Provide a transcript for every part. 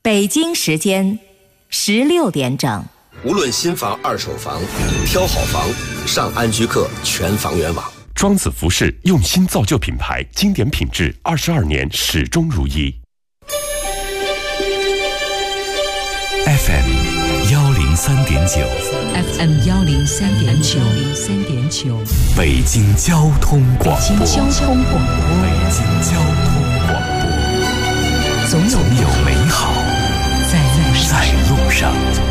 北京时间16点整。 无论新房、二手房，挑好房，上安居客全房源网。 庄子服饰用心造就品牌，经典品质22年始终如一。 FM 103.9 FM 103.9 北京交通广播。 北京交通广播。 北京交通广播。 总有美好在路上。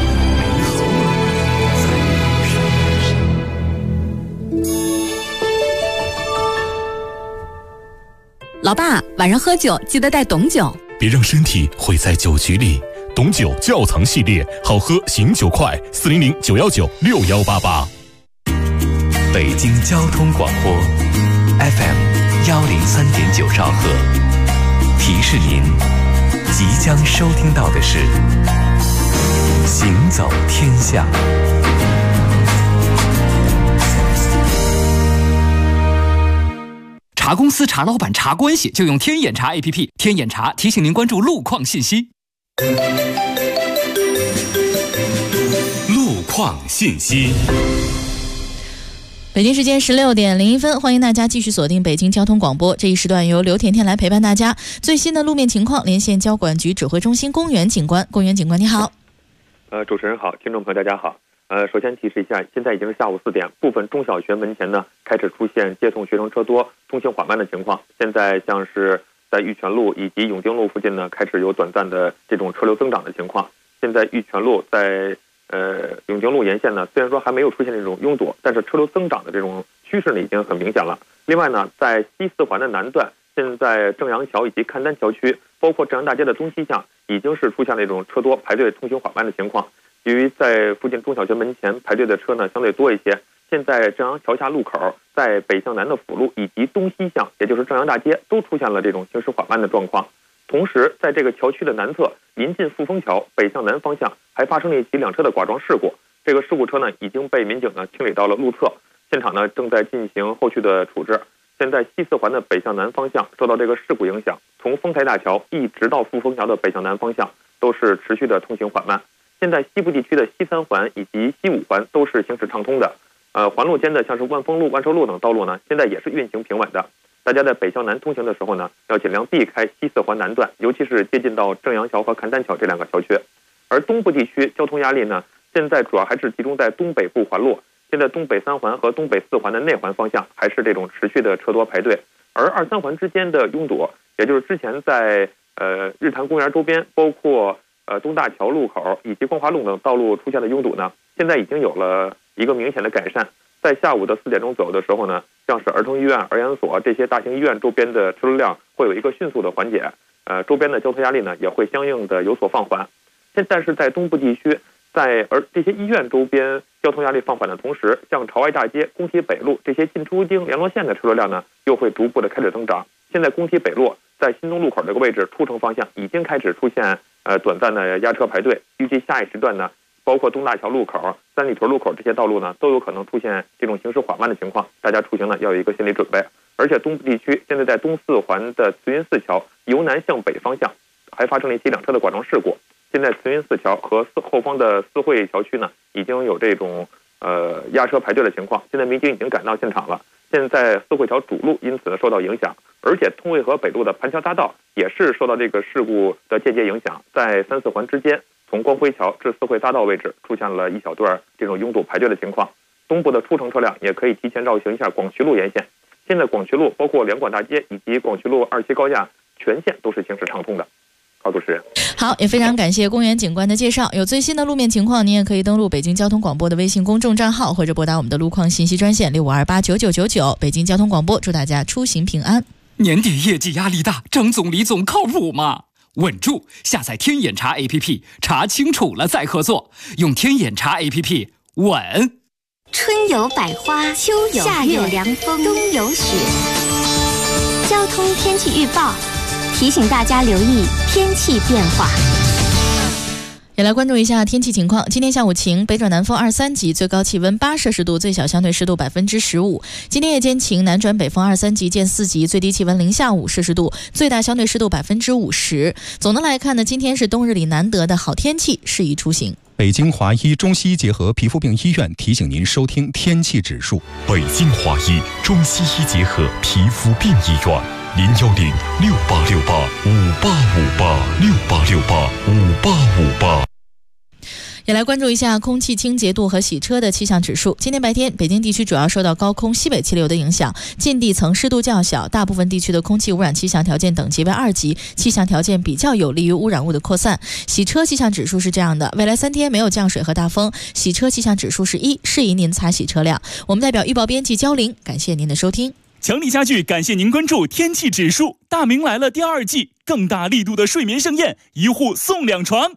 老爸，晚上喝酒记得带董酒， 别让身体毁在酒局里。董酒窖藏系列，好喝醒酒快，400-919-6188。 北京交通广播 FM 103.9兆赫，提示您即将收听到的是行走天下。 查公司、查老板、查关系，就用天眼查 APP。天眼查提醒您关注路况信息。 路况信息。 北京时间16点01分，欢迎大家继续锁定北京交通广播。这一时段由刘甜甜来陪伴大家。最新的路面情况，连线交管局指挥中心公园警官。公园警官你好。 主持人好，听众朋友大家好。首先提示一下，现在已经是下午4点，部分中小学门前呢开始出现接送学生车多、通行缓慢的情况。现在像是在玉泉路以及永定路附近呢，开始有短暂的这种车流增长的情况。现在玉泉路在永定路沿线呢，虽然说还没有出现这种拥堵，但是车流增长的这种趋势呢已经很明显了。另外呢，在西四环的南段，现在正阳桥以及赣丹桥区，包括正阳大街的东西向，已经是出现了这种车多排队、通行缓慢的情况。由于在附近中小学门前排队的车呢相对多一些，现在正阳桥下路口，在北向南的辅路以及东西向，也就是正阳大街，都出现了这种行驶缓慢的状况。同时，在这个桥区的南侧，临近富丰桥北向南方向，还发生了一起两车的剐撞事故。这个事故车呢已经被民警呢清理到了路侧，现场呢正在进行后续的处置。现在西四环的北向南方向受到这个事故影响，从丰台大桥一直到富丰桥的北向南方向都是持续的通行缓慢。现在西部地区的西三环以及西五环都是行驶畅通的，环路间的像是万丰路、万寿路等道路呢，现在也是运行平稳的。大家在北向南通行的时候呢，要尽量避开西四环南段，尤其是接近到正阳桥和赣丹桥这两个桥区。而东部地区交通压力呢，现在主要还是集中在东北部环路。现在东北三环和东北四环的内环方向还是这种持续的车多排队，而二三环之间的拥堵，也就是之前在日坛公园周边，包括东大桥路口以及光华路等道路出现的拥堵呢，现在已经有了一个明显的改善。在下午的4点钟左右的时候呢，像是儿童医院、儿研所这些大型医院周边的车流量会有一个迅速的缓解，周边的交通压力呢也会相应的有所放缓。现在是在东部地区，而这些医院周边交通压力放缓的同时，像朝外大街、工体北路这些进出京联络线的车流量呢，又会逐步的开始增长。现在工体北路在新东路口这个位置出城方向已经开始出现短暂的压车排队，预计下一时段呢，包括东大桥路口、三里屯路口这些道路呢，都有可能出现这种行驶缓慢的情况，大家出行呢要有一个心理准备。而且东部地区现在在东四环的慈云寺桥由南向北方向还发生了一起两车的剐撞事故。现在慈云寺桥和后方的四惠桥区呢，已经有这种压车排队的情况，现在民警已经赶到现场了。现在四惠桥主路因此受到影响，而且通惠河北路的盘桥大道也是受到这个事故的间接影响，在三四环之间，从光辉桥至四惠大道位置出现了一小段这种拥堵排队的情况。东部的出城车辆也可以提前绕行一下广渠路沿线。现在广渠路包括两广大街以及广渠路2期高架全线都是行驶畅通的。好，主持人。 好，也非常感谢公园警官的介绍。有最新的路面情况，您也可以登录北京交通广播的微信公众账号，或者拨打我们的路况信息专线65289999。北京交通广播，祝大家出行平安。 年底业绩压力大，张总李总靠谱吗？稳住！下载天眼查 APP， 查清楚了再合作。用天眼查 APP， 稳。 春有百花，秋有夏有凉风，冬有雪。交通天气预报提醒大家留意天气变化。 也来关注一下天气情况。今天下午晴，北转南风2、3级，最高气温8摄氏度，最小相对湿度15%。今天夜间晴，南转北风2、3级见4级，最低气温零下5摄氏度，最大相对湿度50%。总的来看呢，今天是冬日里难得的好天气，适宜出行。 北京华医中西医结合皮肤病医院提醒您收听天气指数。 北京华医中西医结合皮肤病医院，0106868585868，68685858。 也来关注一下空气清洁度和洗车的气象指数。今天白天，北京地区主要受到高空西北气流的影响，近地层湿度较小，大部分地区的空气污染气象条件等级为2级，气象条件比较有利于污染物的扩散。洗车气象指数是这样的：未来3天没有降水和大风，洗车气象指数是1，适宜您擦洗车辆。我们代表预报编辑焦玲，感谢您的收听。 强力家具感谢您关注天气指数。大明来了第2季，更大力度的睡眠盛宴，1户送2床。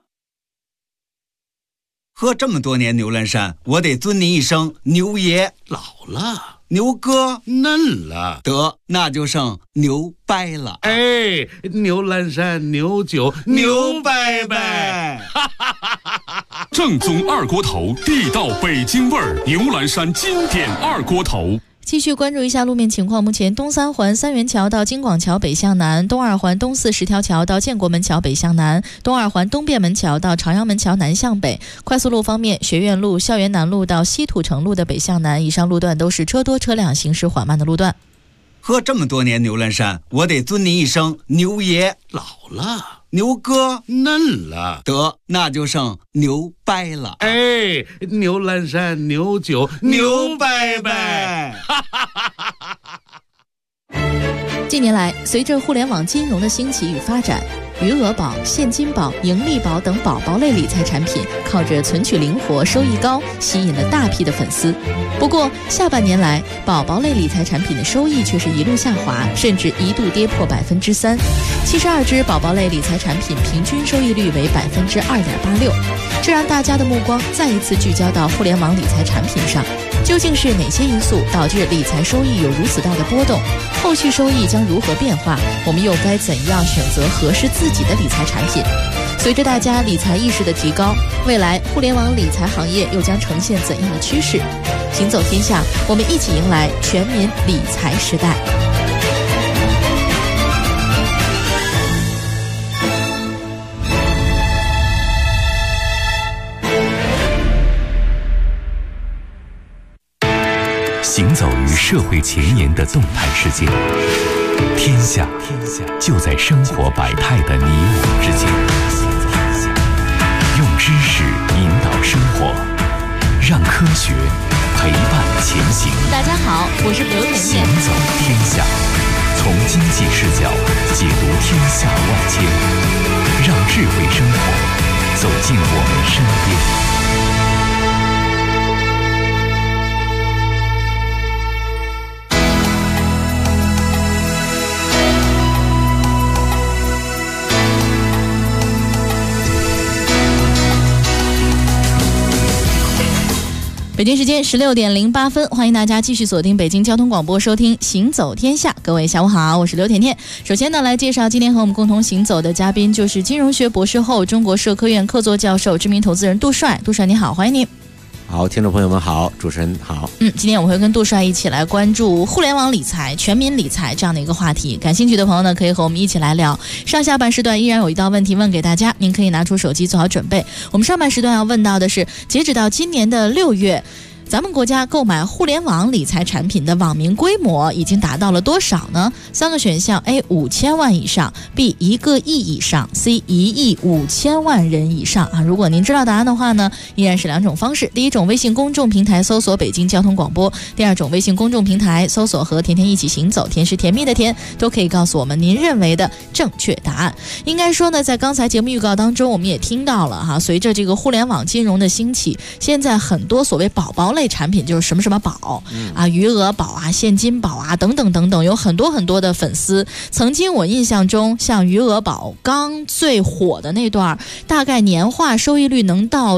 喝这么多年牛栏山，我得尊您一声牛爷。 老了， 牛哥嫩了， 得那就剩牛掰了。 哎，牛栏山牛酒牛掰掰。 正宗二锅头，地道北京味儿，牛栏山经典二锅头。 继续关注一下路面情况。目前东三环三元桥到京广桥北向南，东二环东四十条桥到建国门桥北向南，东二环东便门桥到朝阳门桥南向北。快速路方面，学院路、校园南路到西土城路的北向南，以上路段都是车多车辆行驶缓慢的路段。 喝这么多年牛栏山，我得尊您一声牛爷。 老了， 牛哥嫩了， 得那就剩牛掰了。 哎，牛栏山牛酒牛掰掰。 近年来，随着互联网金融的兴起与发展，余额宝、现金宝、盈利宝等宝宝类理财产品靠着存取灵活、收益高，吸引了大批的粉丝。不过，下半年来，宝宝类理财产品的收益却是一路下滑，甚至一度跌破3%。72只宝宝类理财产品平均收益率为2.86%，这让大家的目光再一次聚焦到互联网理财产品上。究竟是哪些因素导致理财收益有如此大的波动？后续收益将如何变化？我们又该怎样选择合适自己的理财产品？随着大家理财意识的提高，未来互联网理财行业又将呈现怎样的趋势？行走天下，我们一起迎来全民理财时代。 行走于社会前沿的动态世界，天下就在生活百态的你我之间。用知识引导生活，让科学陪伴前行。 大家好，我是刘甜甜。 行走天下，从经济视角解读天下万千，让智慧生活走进我们身边。 北京时间16点08分，欢迎大家继续锁定北京交通广播，收听行走天下。各位下午好，我是刘甜甜。首先呢，来介绍今天和我们共同行走的嘉宾，就是金融学博士后、中国社科院客座教授、知名投资人杜帅。杜帅你好，欢迎你。 好，听众朋友们好，主持人好。 今天我们会跟杜帅一起来关注互联网理财、全民理财这样的一个话题。感兴趣的朋友呢，可以和我们一起来聊。上下半时段依然有一道问题问给大家，您可以拿出手机做好准备。我们上半时段要问到的是，截止到今年的6月。咱们国家购买互联网理财产品的网民规模已经达到了多少呢？3个选项 ：A 5000万以上 ，B 1个亿以上 ，C 1.5亿人以上啊。如果您知道答案的话呢，依然是2种方式：第一种，微信公众平台搜索北京交通广播；第二种，微信公众平台搜索和甜甜一起行走，甜是甜蜜的甜，都可以告诉我们您认为的正确答案。应该说呢，在刚才节目预告当中，我们也听到了哈，随着这个互联网金融的兴起，现在很多所谓宝宝类产品，就是什么什么宝啊，余额宝啊，现金宝啊，等等等等，有很多很多的粉丝。曾经我印象中，像余额宝刚最火的那段，大概年化收益率能到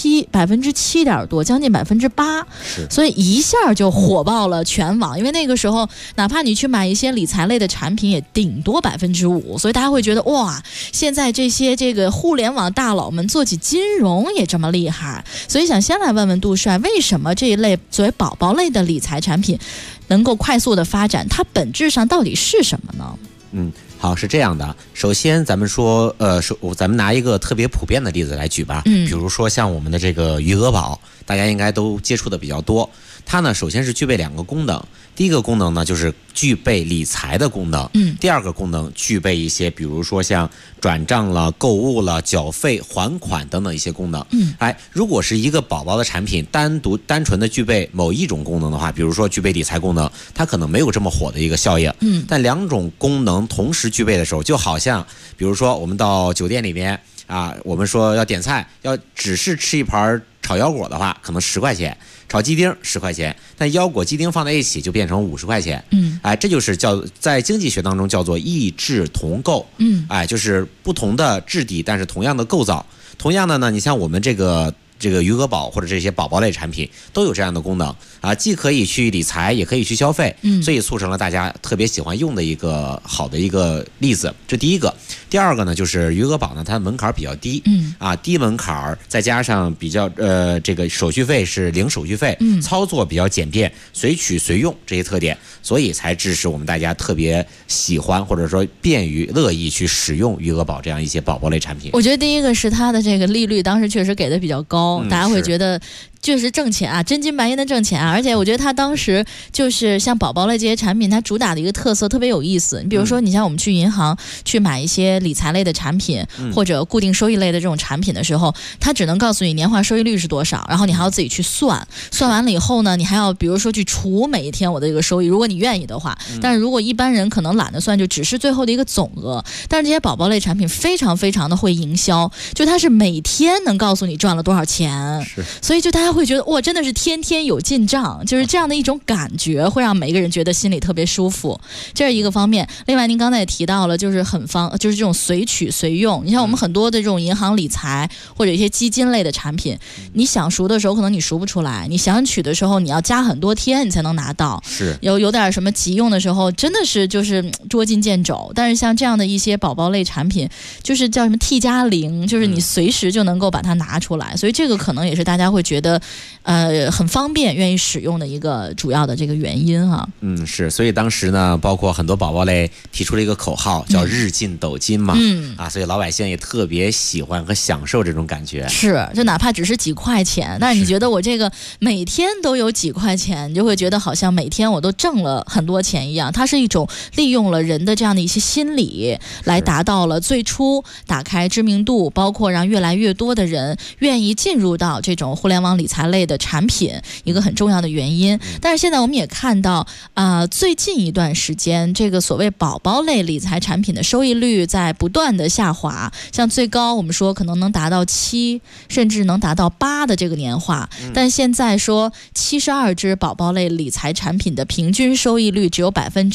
7%点多，将近8%，所以一下就火爆了全网。因为那个时候，哪怕你去买一些理财类的产品，也顶多5%，所以大家会觉得哇，现在这个互联网大佬们做起金融也这么厉害。所以想先来问问杜帅，为什么这一类作为宝宝类的理财产品能够快速的发展？它本质上到底是什么呢？ 好，是这样的。首先，咱们说，咱们拿一个特别普遍的例子来举吧。比如说像我们的这个余额宝，大家应该都接触的比较多。它呢，首先是具备2个功能。第一个功能呢，就是具备理财的功能。第二个功能具备一些，比如说像转账了、购物了、缴费、还款等等一些功能。如果是一个宝宝的产品，单纯的具备某一种功能的话，比如说具备理财功能，它可能没有这么火的一个效应。但2种功能同时具备的时候，就好像比如说我们到酒店里面啊，我们说要点菜，要只是吃一盘炒腰果的话，可能10块钱，炒鸡丁10块钱，但腰果鸡丁放在一起就变成50块钱。这就是在经济学当中叫做异质同构。就是不同的质地，但是同样的构造。同样的呢，你像我们这个余额宝或者这些宝宝类产品都有这样的功能啊，既可以去理财，也可以去消费，所以促成了大家特别喜欢用的一个好的一个例子。这第一个。第二个呢，就是余额宝呢，它的门槛比较低，低门槛，再加上比较这个手续费是零手续费，操作比较简便，随取随用这些特点，所以才致使我们大家特别喜欢或者说便于乐意去使用余额宝这样一些宝宝类产品。 我觉得第一个是它的这个利率当时确实给的比较高，大家会觉得确实挣钱啊，真金白银的挣钱啊。而且我觉得它当时就是像宝宝类这些产品，它主打的一个特色特别有意思。你比如说，你像我们去银行去买一些理财类的产品，或者固定收益类的这种产品的时候，它只能告诉你年化收益率是多少，然后你还要自己去算完了以后呢，你还要比如说去除每一天我的这个收益，如果你愿意的话。但是如果一般人可能懒得算，就只是最后的一个总额。但是这些宝宝类产品非常非常的会营销，就它是每天能告诉你赚了多少钱，所以就大家会觉得哇，真的是天天有进账，就是这样的一种感觉，会让每一个人觉得心里特别舒服。这是一个方面。另外您刚才也提到了，就是就是这种随取随用。你像我们很多的这种银行理财或者一些基金类的产品，你想赎的时候可能你赎不出来，你想取的时候你要加很多天你才能拿到，有点什么急用的时候真的是就是捉襟见肘。但是像这样的一些宝宝类产品，就是叫什么 T+0，就是你随时就能够把它拿出来，所以这个可能也是大家会觉得很方便愿意使用的一个主要的这个原因啊。 是，所以当时呢，包括很多宝宝类提出了一个口号叫日进斗金嘛，所以老百姓也特别喜欢和享受这种感觉。 是，就哪怕只是几块钱，但是你觉得我这个每天都有几块钱，你就会觉得好像每天我都挣了很多钱一样。它是一种利用了人的这样的一些心理，来达到了最初打开知名度，包括让越来越多的人愿意进入到这种互联网理财类的产品一个很重要的原因。但是现在我们也看到最近一段时间这个所谓宝宝类理财产品的收益率在不断的下滑，像最高我们说可能能达到7甚至能达到8的这个年化，但现在说72只宝宝类理财产品的平均收益率只有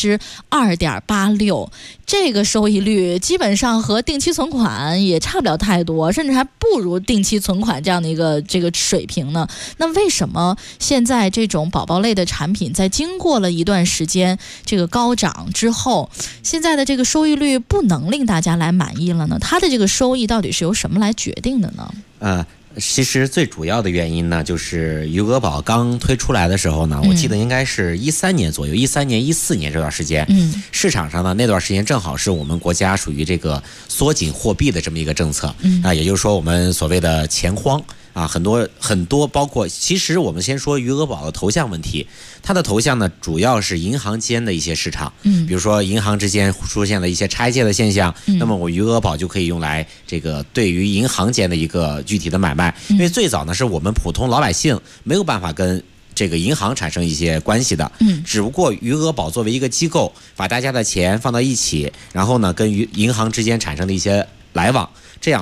2.86%，这个收益率基本上和定期存款也差不了太多，甚至还不如定期存款这样的一个这个水平呢。那为什么现在这种宝宝类的产品在经过了一段时间这个高涨之后，现在的这个收益率不能令大家来满意了呢？它的这个收益到底是由什么来决定的呢？ 其实最主要的原因呢，就是余额宝刚推出来的时候呢，我记得应该是13年左右，13年、14年这段时间，市场上呢那段时间正好是我们国家属于这个缩紧货币的这么一个政策，也就是说我们所谓的钱荒。很多包括，其实我们先说余额宝的头像问题，它的头像呢主要是银行间的一些市场，比如说银行之间出现了一些拆借的现象，那么我余额宝就可以用来这个对于银行间的一个具体的买卖，因为最早呢是我们普通老百姓没有办法跟这个银行产生一些关系的，只不过余额宝作为一个机构，把大家的钱放到一起，然后呢跟银行之间产生的一些来往，这样才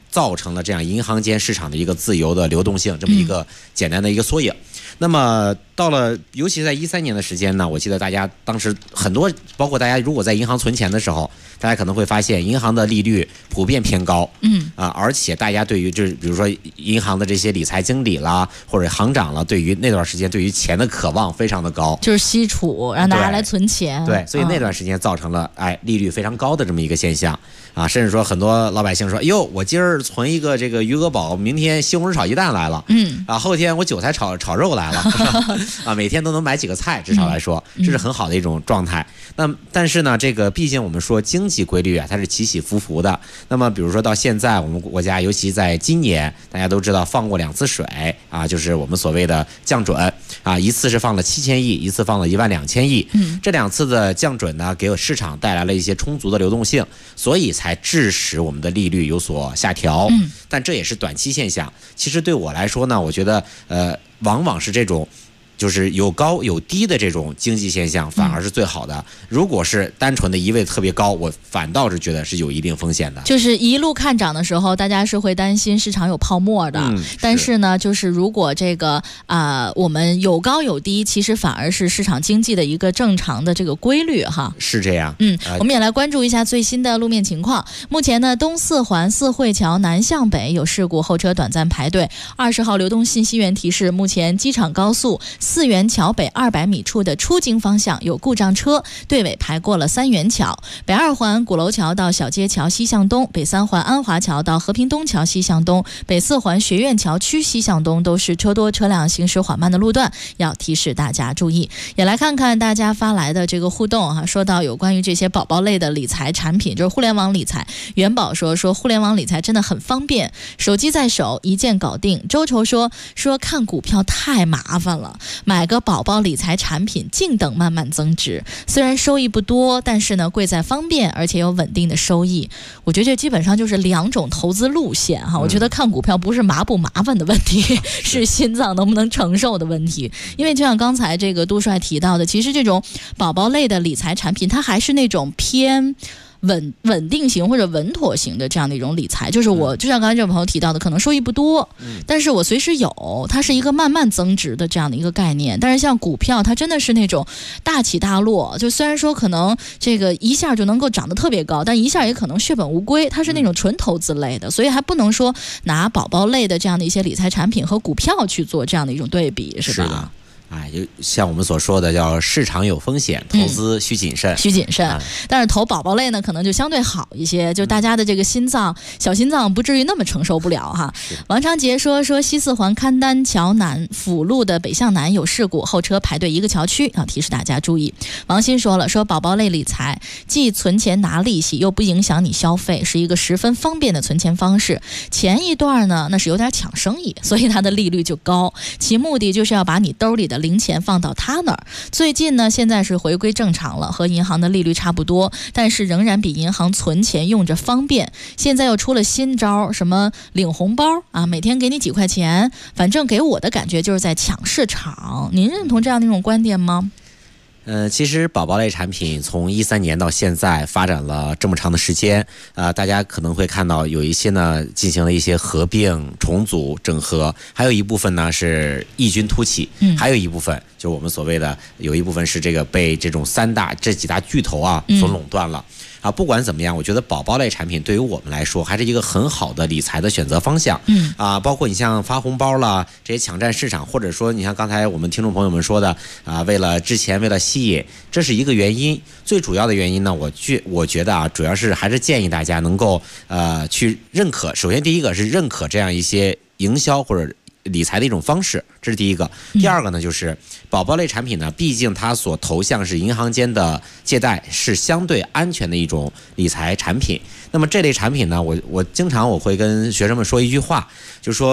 造成了这样银行间市场的一个自由的流动性，这么一个简单的一个缩影。那么到了，尤其在13年的时间呢，我记得大家当时很多，包括大家如果在银行存钱的时候，大家可能会发现银行的利率普遍偏高，而且大家对于就是比如说银行的这些理财经理啦或者行长啦，对于那段时间对于钱的渴望非常的高， 就是吸储让大家来存钱， 对，所以那段时间造成了利率非常高的这么一个现象啊，甚至说很多老百姓说，哟，我今儿存一个这个余额宝，明天西红柿炒鸡蛋来了，后天我韭菜炒肉来了啊，每天都能买几个菜，至少来说这是很好的一种状态。那但是呢，这个毕竟我们说经济规律啊，它是起起伏伏的。那么比如说到现在我们国家，尤其在今年，大家都知道放过2次水啊，就是我们所谓的降准啊，一次是放了7000亿，一次放了12000亿。这2次的降准呢，给市场带来了一些充足的流动性，所以才致使我们的利率有所下调。但这也是短期现象。其实对我来说呢，我觉得往往是这种就是有高有低的这种经济现象反而是最好的。如果是单纯的一味特别高，我反倒是觉得是有一定风险的。 就是一路看涨的时候，大家是会担心市场有泡沫的。但是呢，就是如果这个我们有高有低，其实反而是市场经济的一个正常的这个规律哈。 是这样。 我们也来关注一下最新的路面情况。目前呢，东四环四惠桥南向北有事故，后车短暂排队。20号流动信息源提示，目前机场高速4元桥北200米处的出京方向有故障车，队尾排过了3元桥。北2环鼓楼桥到小街桥西向东，北3环安华桥到和平东桥西向东，北4环学院桥区西向东都是车多车辆行驶缓慢的路段，要提示大家注意。也来看看大家发来的这个互动哈，说到有关于这些宝宝类的理财产品，就是互联网理财。元宝说互联网理财真的很方便，手机在手一键搞定。周愁说看股票太麻烦了，买个宝宝理财产品静等慢慢增值，虽然收益不多，但是呢贵在方便，而且有稳定的收益。我觉得这基本上就是2种投资路线哈。我觉得看股票不是麻不麻烦的问题，是心脏能不能承受的问题。因为就像刚才这个杜帅提到的，其实这种宝宝类的理财产品，它还是那种偏稳定型或者稳妥型的这样的一种理财，就是我就像刚才这位朋友提到的，可能收益不多，但是我随时有，它是一个慢慢增值的这样的一个概念。但是像股票，它真的是那种大起大落，就虽然说可能这个一下就能够涨得特别高，但一下也可能血本无归，它是那种纯投资类的，所以还不能说拿宝宝类的这样的一些理财产品和股票去做这样的一种对比，是吧？ 就像我们所说的叫市场有风险，投资需谨慎， 但是投宝宝类呢可能就相对好一些，就大家的这个小心脏不至于那么承受不了哈。王长杰说西4环勘丹桥南辅路的北向南有事故，后车排队一个桥区，要提示大家注意。王鑫说宝宝类理财既存钱拿利息又不影响你消费，是一个十分方便的存钱方式。前一段呢那是有点抢生意，所以它的利率就高，其目的就是要把你兜里的零钱放到他那儿。最近呢现在是回归正常了，和银行的利率差不多，但是仍然比银行存钱用着方便。现在又出了新招，什么领红包啊，每天给你几块钱，反正给我的感觉就是在抢市场。您认同这样的一种观点吗？ 其实宝宝类产品从13年到现在发展了这么长的时间，大家可能会看到有一些呢进行了一些合并、重组、整合，还有一部分呢是异军突起，还有一部分就我们所谓的有一部分是这个被这种这几大巨头所垄断了。不管怎么样，我觉得宝宝类产品对于我们来说还是一个很好的理财的选择方向。包括你像发红包啦，这些抢占市场，或者说你像刚才我们听众朋友们说的为了之前为了吸引，这是一个原因。最主要的原因呢，我觉得主要是还是建议大家能够去认可。首先第一个是认可这样一些营销或者理财的一种方式，这是第一个。第二个呢，就是宝宝类产品呢，毕竟它所投向是银行间的借贷，是相对安全的一种理财产品。那么这类产品呢，我经常会跟学生们说一句话，就是说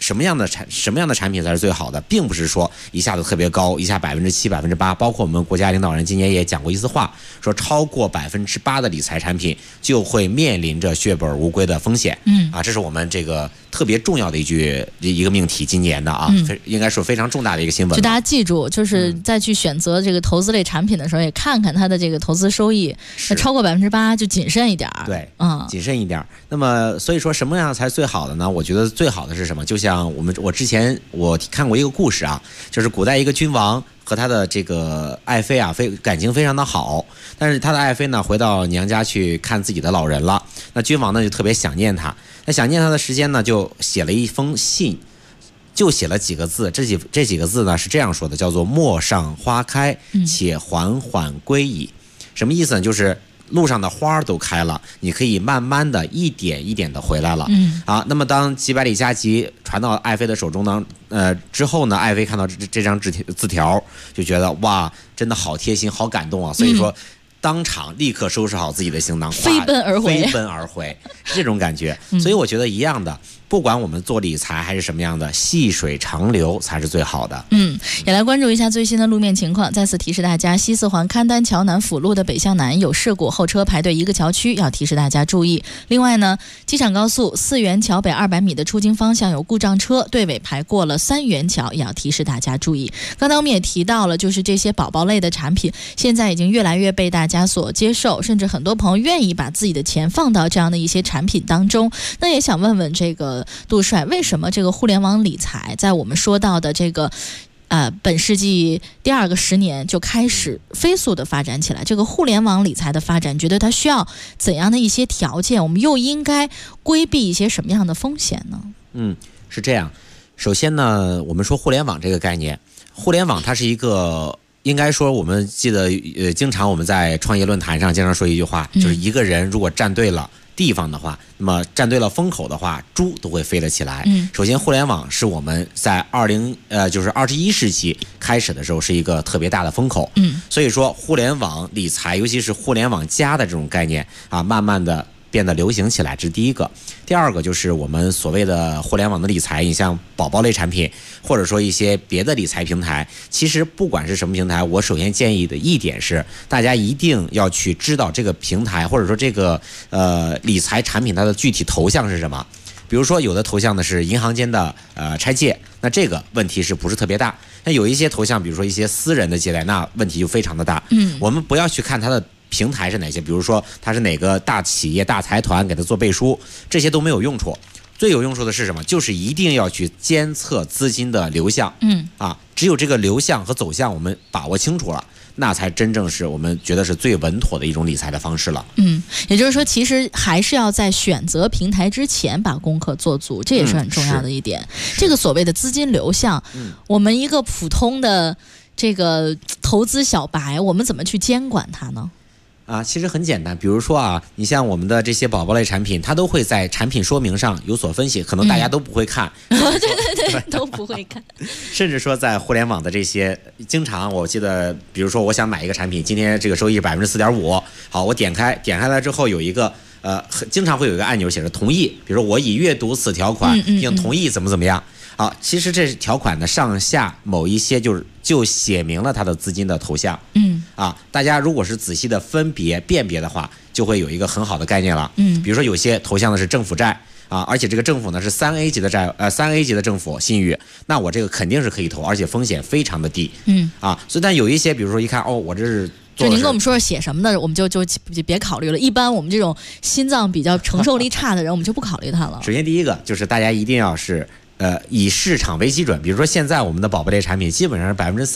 什么样的产品才是最好的，并不是说一下子特别高，一下7%、8%，包括我们国家领导人今年也讲过一次话，说超过8%的理财产品就会面临着血本无归的风险。这是我们这个特别重要的一个命题，今年的应该说非常重大的一个新闻。 就大家记住，就是再去选择这个投资类产品的时候，也看看它的这个投资收益，超过8%就谨慎一点。 对，谨慎一点。那么所以说什么样才是最好的呢？我觉得最好的是什么？就像我之前看过一个故事啊，就是古代一个君王和他的这个爱妃啊，感情非常的好，但是他的爱妃呢回到娘家去看自己的老人了，那君王呢就特别想念他，那想念他的时间呢就写了一封信，就写了几个字，这几个字呢是这样说的，叫做陌上花开，且缓缓归矣。什么意思呢？就是路上的花都开了，你可以慢慢的一点一点的回来了。那么当几百里加急传到爱妃的手中呢，之后呢，爱妃看到这张字条，就觉得哇，真的好贴心，好感动啊！所以说，当场立刻收拾好自己的行囊， 飞奔而回，是这种感觉。所以我觉得一样的。不管我们做理财还是什么样的，细水长流才是最好的。 也来关注一下最新的路面情况。再次提示大家，西四环勘丹桥南辅路的北向南有事故，后车排队一个桥区，要提示大家注意。另外呢，机场高速4元桥北200米的出京方向有故障车，队尾排过了3元桥，也要提示大家注意。刚才我们也提到了，就是这些宝宝类的产品，现在已经越来越被大家所接受，甚至很多朋友愿意把自己的钱放到这样的一些产品当中。那也想问问这个杜帅，为什么这个互联网理财在我们说到的这个本世纪第2个10年就开始飞速的发展起来？这个互联网理财的发展，觉得它需要怎样的一些条件？我们又应该规避一些什么样的风险呢？ 是这样。首先呢，我们说互联网这个概念，互联网它是一个，应该说我们记得经常我们在创业论坛上经常说一句话，就是一个人如果站对了地方的话，那么站对了风口的话，猪都会飞得起来。首先互联网是我们在就是21世纪开始的时候是一个特别大的风口。所以说互联网理财，尤其是互联网加的这种概念慢慢的变得流行起来，这是第一个。第二个就是我们所谓的互联网的理财，你像宝宝类产品，或者说一些别的理财平台，其实不管是什么平台，我首先建议的一点是，大家一定要去知道这个平台或者说这个理财产品它的具体头像是什么。比如说有的头像呢是银行间的拆借，那这个问题是不是特别大？那有一些头像，比如说一些私人的借贷，那问题就非常的大。我们不要去看它的平台是哪些，比如说它是哪个大企业大财团给它做背书，这些都没有用处。最有用处的是什么？就是一定要去监测资金的流向。只有这个流向和走向我们把握清楚了，那才真正是我们觉得是最稳妥的一种理财的方式了。 也就是说，其实还是要在选择平台之前把功课做足，这也是很重要的一点。这个所谓的资金流向，我们一个普通的这个投资小白，我们怎么去监管它呢？ 其实很简单，比如说你像我们的这些宝宝类产品，它都会在产品说明上有所分析，可能大家都不会看。 对，都不会看。 甚至说在互联网的这些，经常我记得，比如说我想买一个产品，今天这个收益4.5%，好，我点开来之后有一个经常会有一个按钮写着同意，比如说我已阅读此条款，并同意怎么样。其实这条款的上下某一些就写明了它的资金的头像。大家如果是仔细的分别辨别的话，就会有一个很好的概念了。比如说有些头像呢是政府债而且这个政府呢是3A 级的债，3A 级的政府信誉，那我这个肯定是可以投，而且风险非常的低。所以但有一些，比如说一看我这是。 就您跟我们说写什么的，我们就别考虑了。一般我们这种心脏比较承受力差的人，我们就不考虑它了。 首先第一个就是大家一定要是以市场为基准，比如说现在我们的宝贝类产品基本上是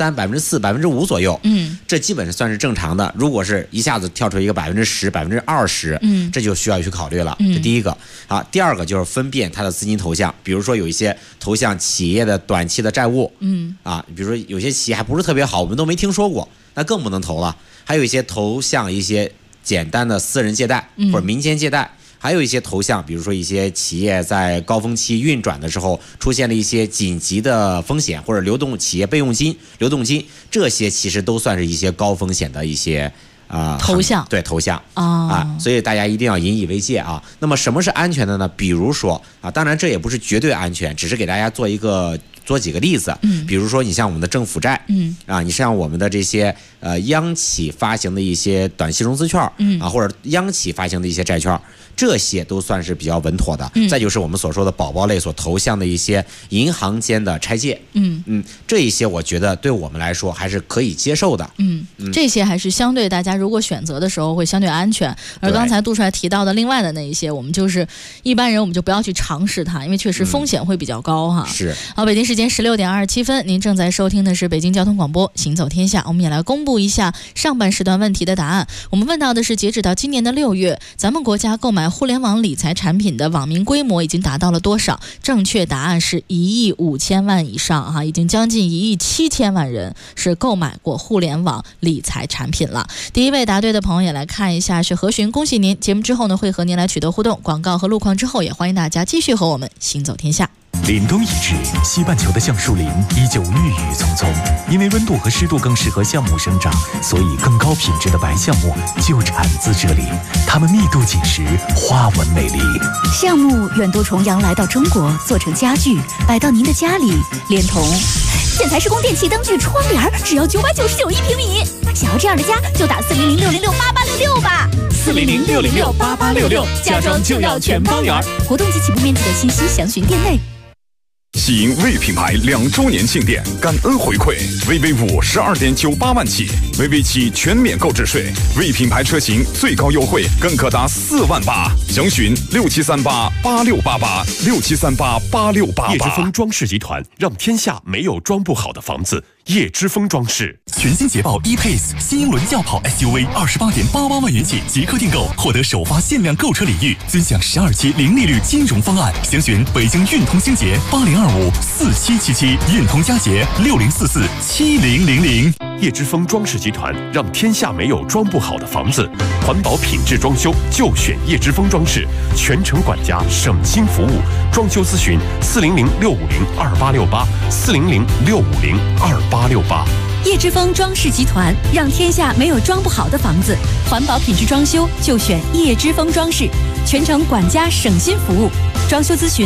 3%、4%、5%左右，这基本上算是正常的。如果是一下子跳出一个10%、20%，这就需要去考虑了。这第一个第二个就是分辨它的资金头像，比如说有一些头像企业的短期的债务，比如说有些企业还不是特别好，我们都没听说过，那更不能投了。还有一些头像一些简单的私人借贷或者民间借贷。还有一些头像，比如说一些企业在高峰期运转的时候出现了一些紧急的风险，或者企业备用金、流动金，这些其实都算是一些高风险的一些头像， 对头像所以大家一定要引以为戒啊。那么什么是安全的呢？比如说当然这也不是绝对安全，只是给大家做几个例子，比如说你像我们的政府债，你像我们的这些央企发行的一些短期融资券，或者央企发行的一些债券，这些都算是比较稳妥的。再就是我们所说的宝宝类所投向的一些银行间的拆借，这一些我觉得对我们来说还是可以接受的。 这些还是相对大家如果选择的时候会相对安全。而刚才杜帅提到的另外的那一些，我们就是一般人我们就不要去尝试它，因为确实风险会比较高哈。 是。 好，北京时间16点27分，您正在收听的是北京交通广播《行走天下》，我们也来公布一下上半时段问题的答案。我们问到的是，截止到今年的6月，咱们国家购买互联网理财产品的网民规模已经达到了多少？正确答案是1亿5千万以上已经将近1亿7千万人是购买过互联网理财产品了。第一位答对的朋友也来看一下是何寻，恭喜您！节目之后呢会和您来取得互动，广告和路况之后也欢迎大家继续和我们行走天下。 凛冬已至，西半球的橡树林依旧郁郁葱葱。因为温度和湿度更适合橡木生长，所以更高品质的白橡木就产自这里。它们密度紧实，花纹美丽。 橡木远渡重洋来到中国，做成家具，摆到您的家里，连同建材施工电器灯具窗帘，只要999一平米。想要这样的家，就打400-606-8866吧。 400-606-8866，家装就要全包圆。 活动及起步面积的信息详询店内。 喜迎魏品牌2周年庆典感恩回馈，VV5 12.98万起，VV7全免购置税，魏品牌车型最高优惠更可达4万8，详询67388688，67388688。 叶之峰装饰集团，让天下没有装不好的房子。叶之峰装饰全新捷豹 E-Pace 新英伦轿跑 SUV28.88万元起即刻订购，获得首发限量购车礼遇，尊享12期零利率金融方案。详询北京运通星捷80254777，运通佳捷60447000。 叶之峰装饰集团，让天下没有装不好的房子。环保品质装修就选叶之峰装饰，全程管家，省心服务。装修咨询400-650-2868，400-650-2868。 叶之峰装饰集团，让天下没有装不好的房子。环保品质装修就选叶之峰装饰，全程管家，省心服务。装修咨询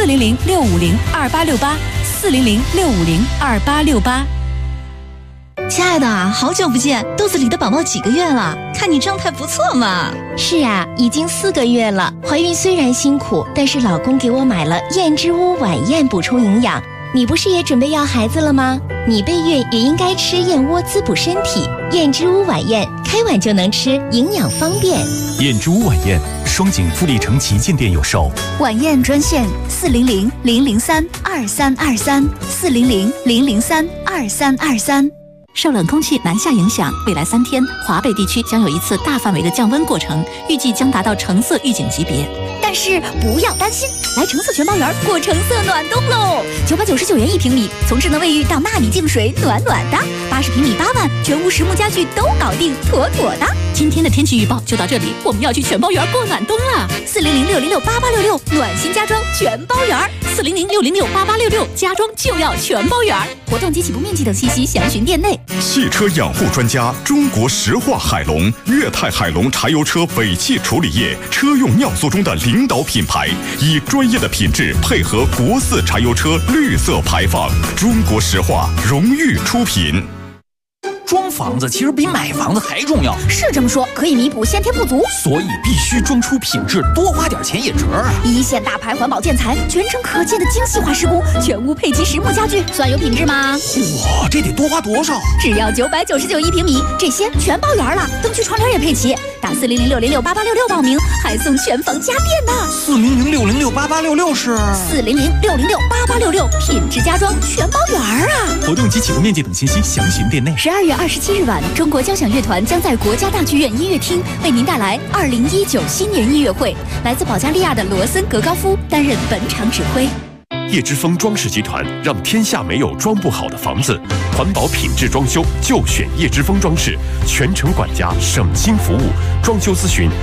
400-650-2868，400-650-2868。 亲爱的，好久不见，肚子里的宝宝几个月了？看你状态不错嘛。 是啊，已经4个月了。怀孕虽然辛苦，但是老公给我买了燕之屋晚宴补充营养。你不是也准备要孩子了吗？你备孕也应该吃燕窝滋补身体。燕之屋晚宴，开碗就能吃，营养方便。 燕之屋晚宴，双井富力城旗舰店有售。 晚宴专线400-003-2323，400-003-2323。受冷空气南下影响，未来3天，华北地区将有一次大范围的降温过程，预计将达到橙色预警级别。但是不要担心，来橙色全包园过橙色暖冬喽！999元1平米，从智能卫浴到纳米净水，暖暖的。80平米8万，全屋实木家具都搞定，妥妥的。今天的天气预报就到这里，我们要去全包园过暖冬了。400-606-8866，暖心家装全包园。400-606-8866，家装就要全包园。活动及起步面积等信息详询店内。 汽车养护专家，中国石化海龙，粤泰海龙柴油车尾气处理液车用尿素中的领导品牌，以专业的品质配合国4柴油车绿色排放，中国石化荣誉出品。 装房子其实比买房子还重要， 是这么说，可以弥补先天不足， 所以必须装出品质，多花点钱也值啊！ 一线大牌环保建材，全程可见的精细化施工，全屋配齐实木家具，算有品质吗？ 哇，这得多花多少？ 只要999一平米，这些全包圆了，灯具窗帘也配齐。打400-606-8866报名，还送全房家电呢。 400-606-8866是 400-606-8866，品质家装全包圆啊！ 活动及起步面积等信息详询店内。 12月27日晚，中国交响乐团将在国家大剧院音乐厅为您带来2019新年音乐会，来自保加利亚的罗森格高夫担任本场指挥。 叶之峰装饰集团，让天下没有装不好的房子。环保品质装修就选叶之峰装饰，全程管家，省心服务。装修咨询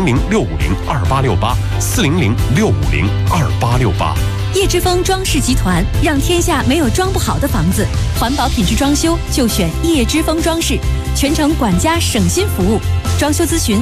400-650-2868，400-650-2868。 叶之峰装饰集团，让天下没有装不好的房子。环保品质装修就选叶之峰装饰， 全程管家省心服务，装修咨询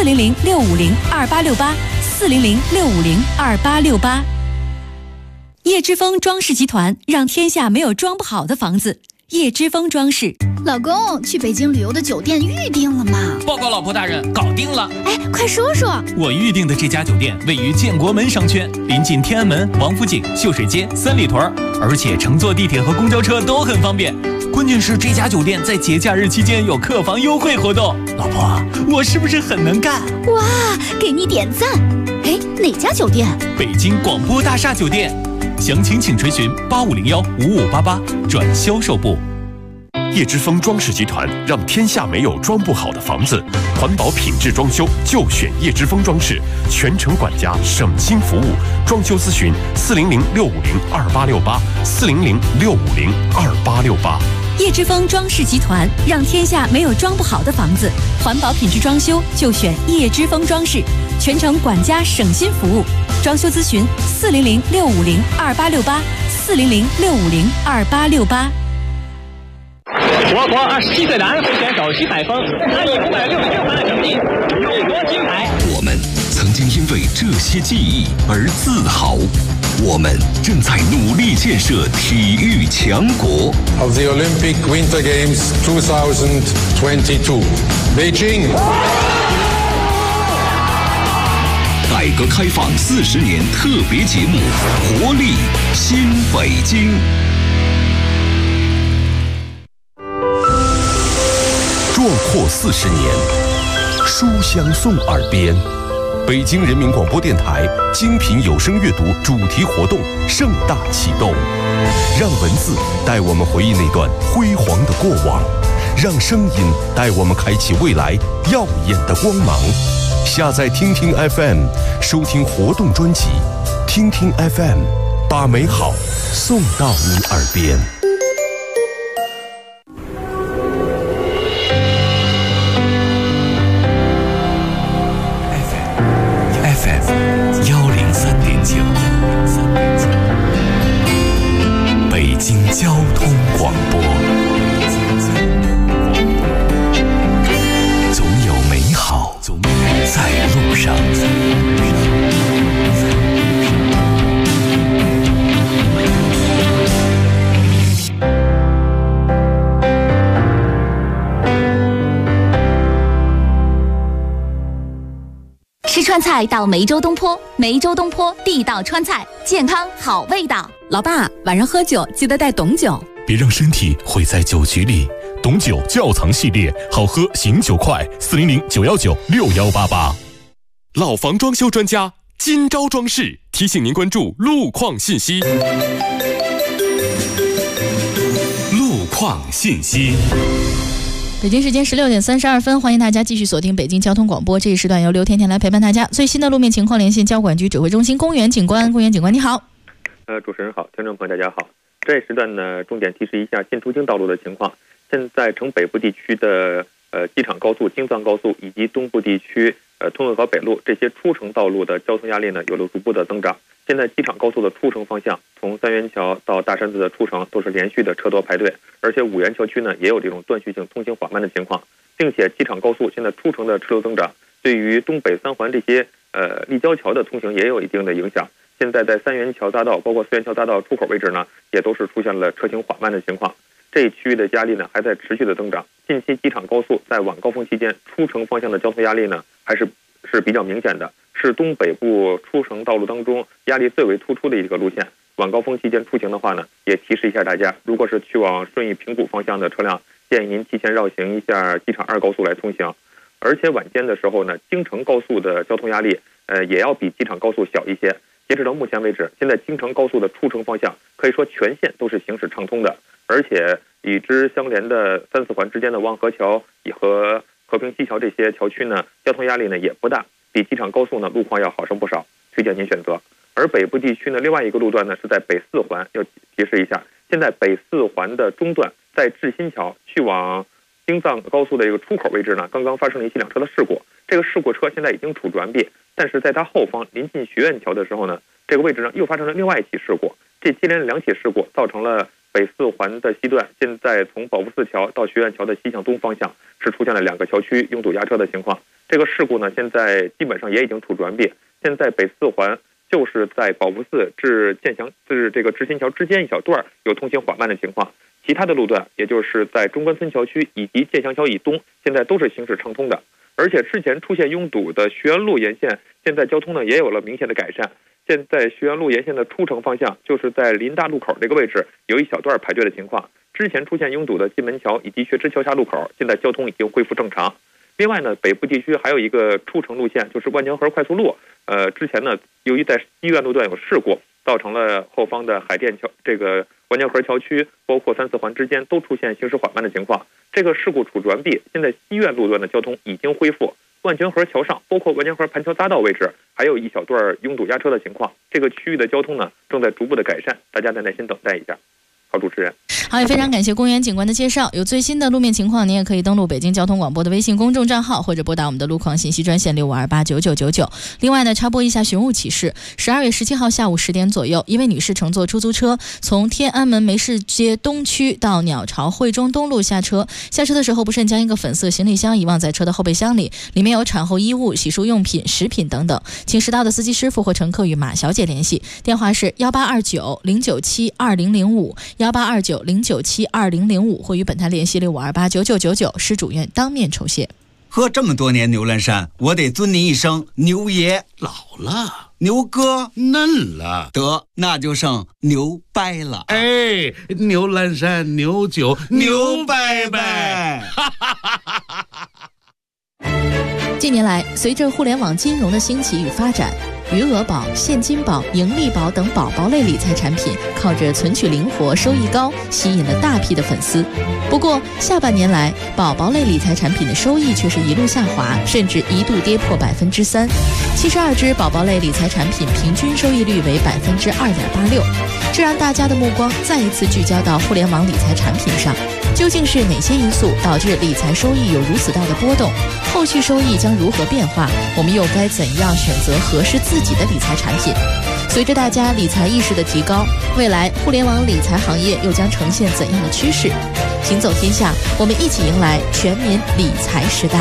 400-650-2868，400-650-2868。叶之峰装饰集团，让天下没有装不好的房子。叶之峰装饰。 老公，去北京旅游的酒店预定了吗？ 报告老婆大人，搞定了。 哎，快说说。 我预定的这家酒店位于建国门商圈，临近天安门、王府井、秀水街、三里屯，而且乘坐地铁和公交车都很方便。关键是这家酒店在节假日期间有客房优惠活动。老婆，我是不是很能干？ 哇，给你点赞。哎，哪家酒店？ 北京广播大厦酒店。详情请垂询8501-5588转销售部。 叶之峰装饰集团，让天下没有装不好的房子。环保品质装修就选叶之峰装饰，全程管家，省心服务。装修咨询400-650-2868，400-650-2868。 叶之峰装饰集团，让天下没有装不好的房子。环保品质装修就选叶之峰装饰，全程管家省心服务。装修咨询400-650-2868，400-650-2868。 我国27岁男会选手徐海峰拿以566分的成绩勇夺金牌。 我们曾经因为这些记忆而自豪，我们正在努力建设体育强国。 Of the Olympic Winter Games 2022, Beijing。 改革开放40年特别节目，活力新北京。 壮阔40年，书香送耳边。北京人民广播电台精品有声阅读主题活动盛大启动，让文字带我们回忆那段辉煌的过往，让声音带我们开启未来耀眼的光芒。下载听听 FM， 收听活动专辑，听听 FM， 把美好送到你耳边。 北京交通广播，总有美好在路上。 吃川菜到梅州东坡，梅州东坡地道川菜，健康好味道。老爸，晚上喝酒记得带董酒， 别让身体毁在酒局里。董酒窖藏系列，好喝醒酒快，400-919-6188。 老房装修专家金招装饰提醒您关注路况信息。 路况信息。 北京时间16点32分，欢迎大家继续锁定北京交通广播。这一时段由刘甜甜来陪伴大家。最新的路面情况，连线交管局指挥中心公园警官。公园警官你好。 主持人好，听众朋友大家好。这一时段呢，重点提示一下进出京道路的情况。现在城北部地区的机场高速、京藏高速以及东部地区通惠河北路这些出城道路的交通压力呢有了逐步的增长。现在机场高速的出城方向，从三元桥到大山寺的出城都是连续的车多排队，而且五原桥区呢也有这种断续性通行缓慢的情况，并且机场高速现在出城的车流增长，对于东北三环这些立交桥的通行也有一定的影响。现在在三元桥大道包括四元桥大道出口位置呢，也都是出现了车行缓慢的情况。这一区域的压力呢还在持续的增长。近期机场高速在晚高峰期间出城方向的交通压力呢还是比较明显的，是东北部出城道路当中压力最为突出的一个路线。晚高峰期间出行的话呢，也提示一下大家，如果是去往顺义平谷方向的车辆，建议您提前绕行一下机场2高速来通行。而且晚间的时候呢，京承高速的交通压力也要比机场高速小一些。截止到目前为止，现在京承高速的出城方向可以说全线都是行驶畅通的，而且与之相连的3、4环之间的望河桥和和平西桥这些桥区呢，交通压力呢也不大，比机场高速呢路况要好上不少，推荐您选择。而北部地区呢，另外一个路段呢是在北4环，要提示一下，现在北4环的中段在志新桥去往京藏高速的一个出口位置呢，刚刚发生了一起两车的事故。这个事故车现在已经处置完毕，但是在它后方临近学院桥的时候呢，这个位置呢又发生了另外一起事故。这接连2起事故造成了北四环的西段，现在从保福寺桥到学院桥的西向东方向是出现了2个桥区拥堵压车的情况。这个事故呢，现在基本上也已经处置完毕。现在北四环就是在保福寺至这个知新桥之间一小段有通行缓慢的情况，其他的路段，也就是在中关村桥区以及建祥桥以东，现在都是行驶畅通的。而且之前出现拥堵的学园路沿线，现在交通呢也有了明显的改善。现在学园路沿线的出城方向，就是在林大路口这个位置有一小段排队的情况。之前出现拥堵的金门桥以及学知桥下路口，现在交通已经恢复正常。另外呢，北部地区还有一个出城路线，就是万江河快速路。之前呢，由于在西苑路段有事故，造成了后方的海淀桥、这个万江河桥区，包括3、4环之间都出现行驶缓慢的情况。这个事故处置完毕，现在西苑路段的交通已经恢复。万江河桥上，包括万江河盘桥匝道位置，还有一小段拥堵压车的情况。这个区域的交通呢，正在逐步的改善，大家再耐心等待一下。好，主持人。 好，也非常感谢公园警官的介绍。有最新的路面情况，您也可以登录北京交通广播的微信公众账号，或者拨打我们的路况信息专线65289999。另外呢，插播一下寻物启事：12月17号下午10点左右，一位女士乘坐出租车从天安门梅市街东区到鸟巢汇中东路下车，下车的时候不慎将一个粉色行李箱遗忘在车的后备箱里，里面有产后衣物、洗漱用品、食品等等，请识到的司机师傅或乘客与马小姐联系，电话是1829-097-2005，1829-097-2005，或与本台联系65289999，施主愿当面酬谢。 喝这么多年牛栏山，我得尊您一声牛爷。 老了， 牛哥嫩了， 得那就剩牛掰了。 哎，牛栏山牛酒牛掰掰。 近年来，随着互联网金融的兴起与发展，余额宝、现金宝、盈利宝等宝宝类理财产品靠着存取灵活、收益高，吸引了大批的粉丝。不过，下半年来，宝宝类理财产品的收益却是一路下滑，甚至一度跌破3%。72只宝宝类理财产品平均收益率为2.86%，这让大家的目光再一次聚焦到互联网理财产品上。究竟是哪些因素导致理财收益有如此大的波动？后续收益将如何变化？我们又该怎样选择合适自己的理财产品？随着大家理财意识的提高，未来互联网理财行业又将呈现怎样的趋势？行走天下，我们一起迎来全民理财时代。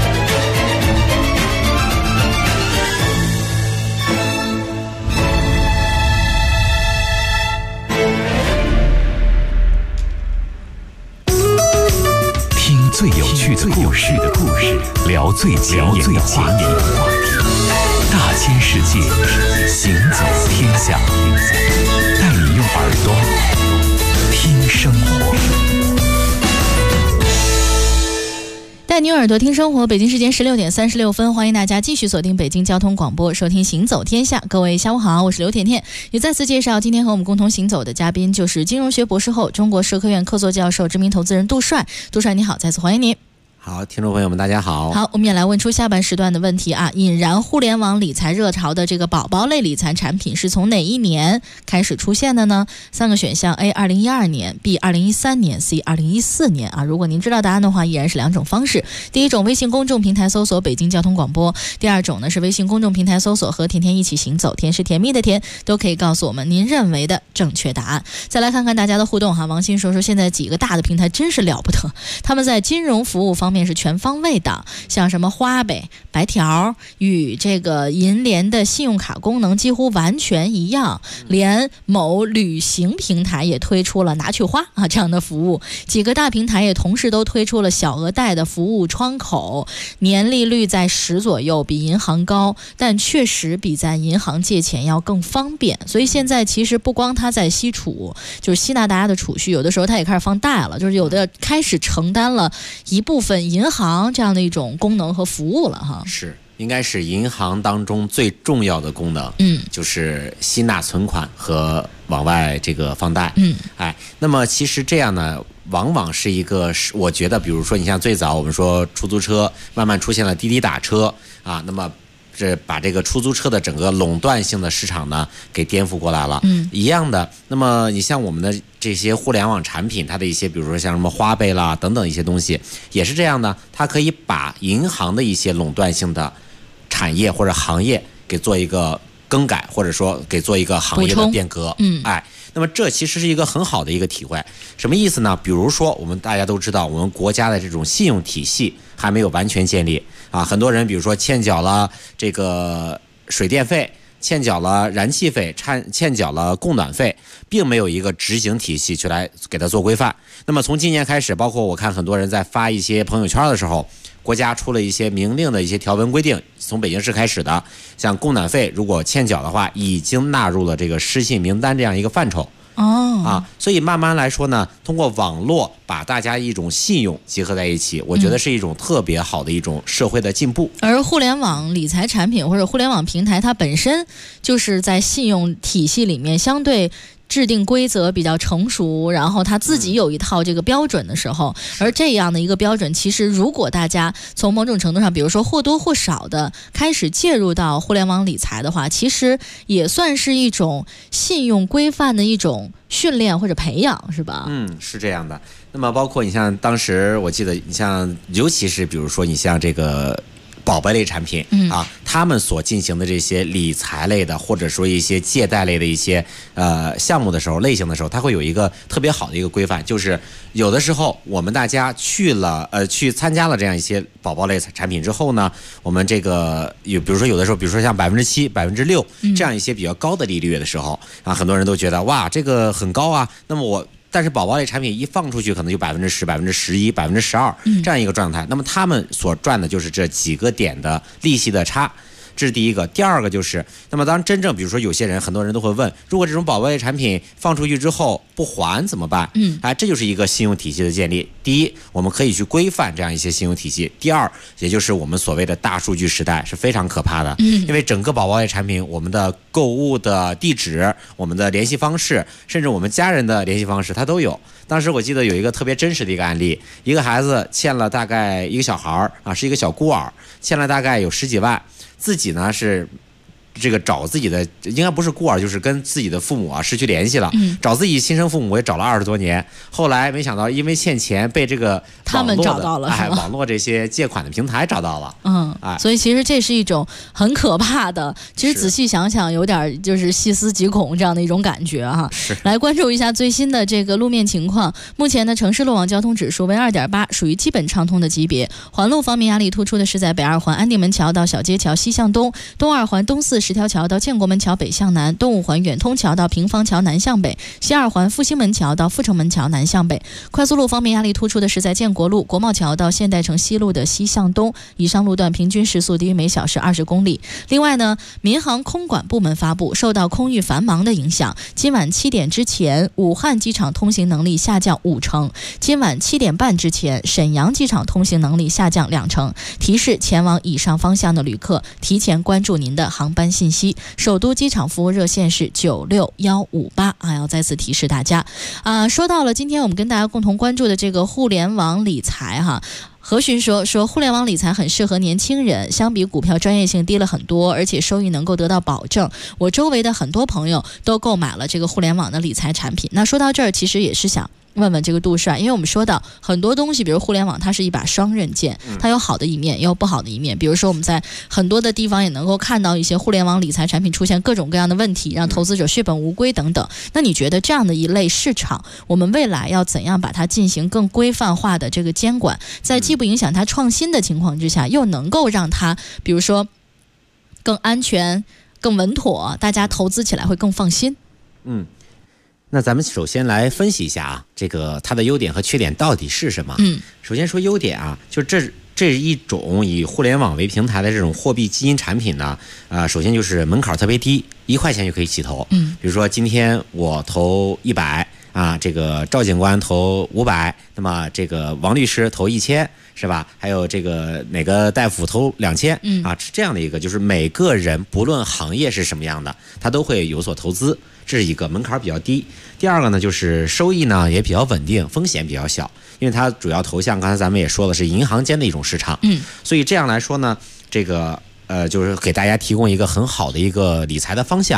最有趣的故事，聊最前沿的话题，大千世界，行走天下，带你用耳朵听生活。 带你耳朵听生活，北京时间16点36分，欢迎大家继续锁定北京交通广播，收听行走天下。各位下午好，我是刘甜甜。也再次介绍今天和我们共同行走的嘉宾，就是金融学博士后、中国社科院客座教授、知名投资人杜帅。杜帅你好，再次欢迎您。 好，听众朋友们大家好。 好，我们也来问出下半时段的问题啊。引燃互联网理财热潮的这个宝宝类理财产品是从哪一年开始出现的呢？3个选项 ：A 2012年 ，B 2013年 ，C 2014年啊。如果您知道答案的话，依然是2种方式。第一种，微信公众平台搜索北京交通广播；第二种呢是微信公众平台搜索和甜甜一起行走，甜是甜蜜的甜，都可以告诉我们您认为的正确答案。再来看看大家的互动哈。王鑫说现在几个大的平台真是了不得，他们在金融服务方面是全方位的，像什么花呗、白条与这个银联的信用卡功能几乎完全一样，连某旅行平台也推出了拿去花啊这样的服务。几个大平台也同时都推出了小额贷的服务窗口，年利率在10左右，比银行高，但确实比在银行借钱要更方便。所以现在其实不光它在吸储，就是吸纳大家的储蓄，有的时候它也开始放贷了，就是有的开始承担了一部分银行这样的一种功能和服务了哈。 是，应该是银行当中最重要的功能，就是吸纳存款和往外这个放贷。那么其实这样呢，往往是一个，我觉得，比如说你像最早我们说出租车，慢慢出现了滴滴打车啊，那么这把这个出租车的整个垄断性的市场呢给颠覆过来了。一样的，那么你像我们的这些互联网产品，它的一些比如说像什么花呗啦等等一些东西也是这样的，它可以把银行的一些垄断性的产业或者行业给做一个更改，或者说给做一个行业的变革。那么这其实是一个很好的一个体会。什么意思呢？比如说我们大家都知道，我们国家的这种信用体系还没有完全建立啊，很多人比如说欠缴了这个水电费，欠缴了燃气费，欠缴了供暖费，并没有一个执行体系去来给它做规范。那么从今年开始，包括我看很多人在发一些朋友圈的时候，国家出了一些明令的一些条文规定，从北京市开始的，像供暖费如果欠缴的话，已经纳入了这个失信名单这样一个范畴。所以慢慢来说呢，通过网络把大家一种信用结合在一起，我觉得是一种特别好的一种社会的进步。 而互联网理财产品或者互联网平台，它本身就是在信用体系里面相对制定规则比较成熟，然后他自己有一套这个标准的时候，而这样的一个标准，其实如果大家从某种程度上，比如说或多或少的开始介入到互联网理财的话，其实也算是一种信用规范的一种训练或者培养，是吧？ 是这样的。那么包括你像当时我记得，你像尤其是比如说你像这个宝贝类产品他们所进行的这些理财类的，或者说一些借贷类的一些项目的时候，类型的时候，它会有一个特别好的一个规范，就是有的时候我们大家去参加了这样一些宝宝类产品之后呢，我们这个比如说有的时候，比如说像7%、6%这样一些比较高的利率的时候很多人都觉得哇，这个很高啊。那么但是宝宝类产品一放出去，可能就10%、11%、12%这样一个状态。那么他们所赚的就是这几个点的利息的差，这是第一个。第二个就是，那么当真正比如说有些人，很多人都会问，如果这种宝贝类产品放出去之后不还怎么办？这就是一个信用体系的建立。第一，我们可以去规范这样一些信用体系；第二，也就是我们所谓的大数据时代是非常可怕的，因为整个宝宝类产品，我们的购物的地址、我们的联系方式，甚至我们家人的联系方式，它都有。当时我记得有一个特别真实的一个案例，一个孩子欠了大概一个小孩是一个小孤儿，欠了大概有10几万，自己呢是这个找自己的，应该不是孤儿，就是跟自己的父母失去联系了，找自己亲生父母也找了20多年，后来没想到因为欠钱被这个他们找到了， 网络这些借款的平台找到了， 所以其实这是一种很可怕的，其实仔细想想有点就是细思极恐这样的一种感觉来关注一下最新的这个路面情况。目前的城市路网交通指数为2.8，属于基本畅通的级别。环路方面压力突出的是在北2环安定门桥到小街桥西向东，东2环东410条桥到建国门桥北向南，东5环远通桥到平房桥南向北，西2环复兴门桥到阜成门桥南向北。快速路方面压力突出的是在建国路国贸桥到现代城西路的西向东，以上路段平均时速低于每小时20公里。另外呢，民航空管部门发布，受到空域繁忙的影响，今晚7点之前武汉机场通行能力下降50%，今晚7点半之前沈阳机场通行能力下降20%。提示前往以上方向的旅客提前关注您的航班信息。首都机场服务热线是96158要再次提示大家说到了今天我们跟大家共同关注的这个互联网理财何寻说互联网理财很适合年轻人，相比股票专业性低了很多，而且收益能够得到保证。我周围的很多朋友都购买了这个互联网的理财产品。那说到这儿，其实也是想问问这个杜帅，因为我们说到很多东西，比如互联网，它是一把双刃剑，它有好的一面，也有不好的一面。比如说我们在很多的地方也能够看到一些互联网理财产品出现各种各样的问题，让投资者血本无归等等。那你觉得这样的一类市场，我们未来要怎样把它进行更规范化的这个监管，在既不影响它创新的情况之下，又能够让它比如说更安全、更稳妥，大家投资起来会更放心？ 那咱们首先来分析一下这个它的优点和缺点到底是什么？首先说优点就这是一种以互联网为平台的这种货币基金产品呢，首先就是门槛特别低，1块钱就可以起投。比如说今天我投100这个赵警官投500，那么这个王律师投1000，是吧？还有这个哪个大夫投2000是这样的一个，就是每个人不论行业是什么样的，他都会有所投资。这是一个门槛比较低。第二个呢，就是收益呢也比较稳定，风险比较小，因为它主要投向刚才咱们也说了是银行间的一种市场，所以这样来说呢，这个就是给大家提供一个很好的一个理财的方向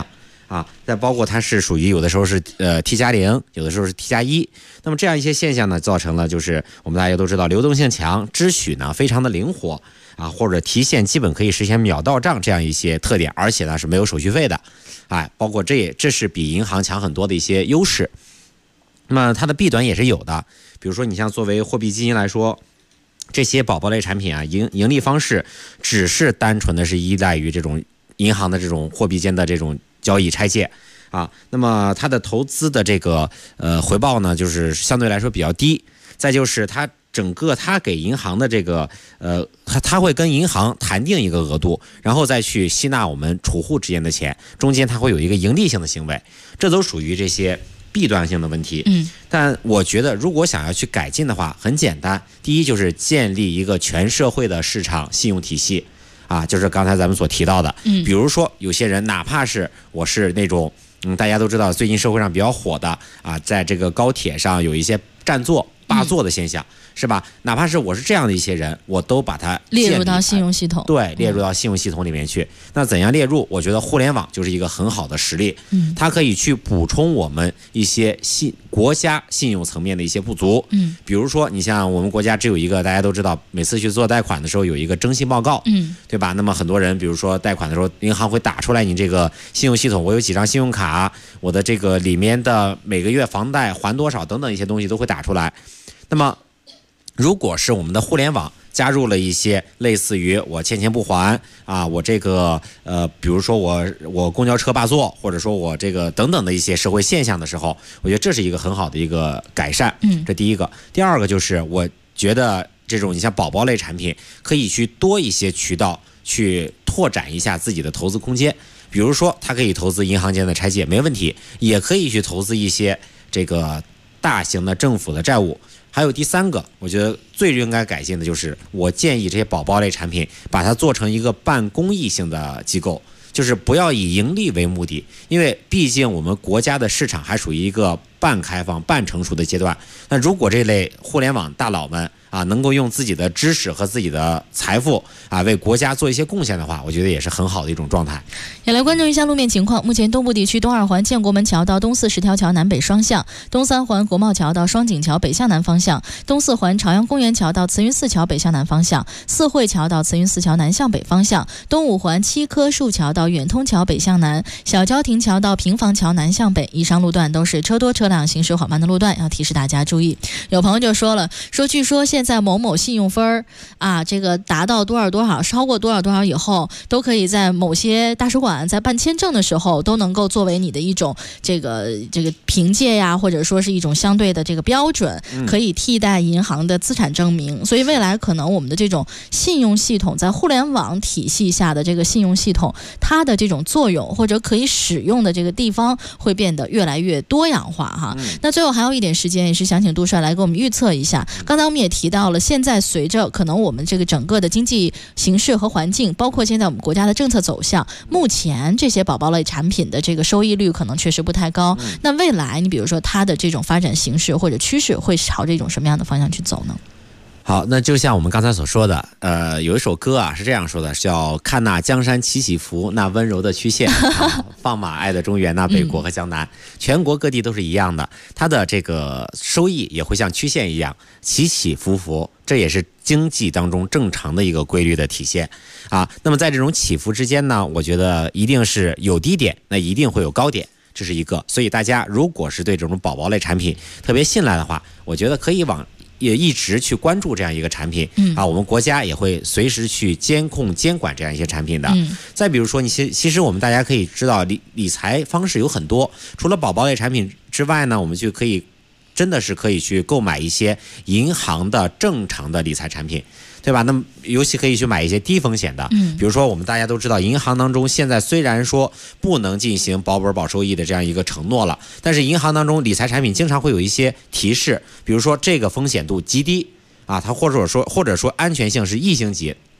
啊，再包括它是属于有的时候是T+0，有的时候是T+1。那么这样一些现象呢，造成了就是我们大家都知道流动性强，支取呢非常的灵活啊，或者提现基本可以实现秒到账这样一些特点，而且呢是没有手续费的，哎，包括这是比银行强很多的一些优势。那么它的弊端也是有的，比如说你像作为货币基金来说，这些宝宝类产品啊，盈利方式只是单纯的是依赖于这种银行的这种货币间的这种交易拆借啊，那么它的投资的这个回报呢，就是相对来说比较低。再就是它整个它给银行的这个它会跟银行谈定一个额度，然后再去吸纳我们储户之间的钱，中间它会有一个盈利性的行为，这都属于这些弊端性的问题。但我觉得如果想要去改进的话，很简单，第一就是建立一个全社会的市场信用体系啊，就是刚才咱们所提到的，比如说有些人哪怕是我是那种大家都知道最近社会上比较火的啊，在这个高铁上有一些占座霸座的现象，是吧？哪怕是我是这样的一些人，我都把它列入到信用系统， 对，列入到信用系统里面去。那怎样列入？我觉得互联网就是一个很好的实例，它可以去补充我们一些国家信用层面的一些不足。比如说你像我们国家只有一个，大家都知道，每次去做贷款的时候有一个征信报告，对吧？那么很多人，比如说贷款的时候，银行会打出来你这个信用系统，我有几张信用卡，我的这个里面的每个月房贷还多少等等一些东西都会打出来。那么如果是我们的互联网加入了一些类似于我欠钱不还啊，我这个比如说我公交车霸座，或者说我这个等等的一些社会现象的时候，我觉得这是一个很好的一个改善。这第一个。第二个就是我觉得这种你像宝宝类产品可以去多一些渠道去拓展一下自己的投资空间，比如说它可以投资银行间的拆借没问题，也可以去投资一些这个大型的政府的债务。还有第三个，我觉得最应该改进的就是，我建议这些宝宝类产品把它做成一个半公益性的机构，就是不要以盈利为目的，因为毕竟我们国家的市场还属于一个半开放、半成熟的阶段。那如果这类互联网大佬们啊，能够用自己的知识和自己的财富啊，为国家做一些贡献的话，我觉得也是很好的一种状态。 也来关注一下路面情况。目前东部地区东二环建国门桥到东四十条桥南北双向，东三环国贸桥到双井桥北向南方向，东四环朝阳公园桥到慈云寺桥北向南方向，四惠桥到慈云寺桥南向北方向，东五环七棵树桥到远通桥北向南，小郊亭桥到平房桥南向北。以上路段都是车多车辆行驶缓慢的路段，要提示大家注意。有朋友就说了，据说现在某某信用分啊，这个达到多少多少，超过多少多少以后，都可以在某些大使馆在办签证的时候都能够作为你的一种这个凭借呀，或者说是一种相对的这个标准，可以替代银行的资产证明。所以未来可能我们的这种信用系统在互联网体系下的这个信用系统，它的这种作用或者可以使用的这个地方会变得越来越多样化哈。那最后还有一点时间，也是想请杜帅来给我们预测一下。刚才我们也提到了，现在随着可能我们这个整个的经济形势和环境，包括现在我们国家的政策走向，目前这些宝宝类产品的这个收益率可能确实不太高。那未来你比如说它的这种发展形势或者趋势会朝这种什么样的方向去走呢？ 好，那就像我们刚才所说的，有一首歌啊是这样说的，叫看那江山起起伏，那温柔的曲线，放马爱的中原，那北国和江南，全国各地都是一样的，它的这个收益也会像曲线一样起起伏伏，这也是经济当中正常的一个规律的体现啊。那么在这种起伏之间呢，我觉得一定是有低点，那一定会有高点。这是一个，所以大家如果是对这种宝宝类产品特别信赖的话，我觉得可以也一直去关注这样一个产品啊，我们国家也会随时去监控监管这样一些产品的。再比如说，其实我们大家可以知道理财方式有很多，除了宝宝类产品之外呢，我们就真的是可以去购买一些银行的正常的理财产品，对吧？那么尤其可以去买一些低风险的，比如说我们大家都知道，银行当中现在虽然说不能进行保本保收益的这样一个承诺了，但是银行当中理财产品经常会有一些提示，比如说这个风险度极低啊，它或者说安全性是1星级，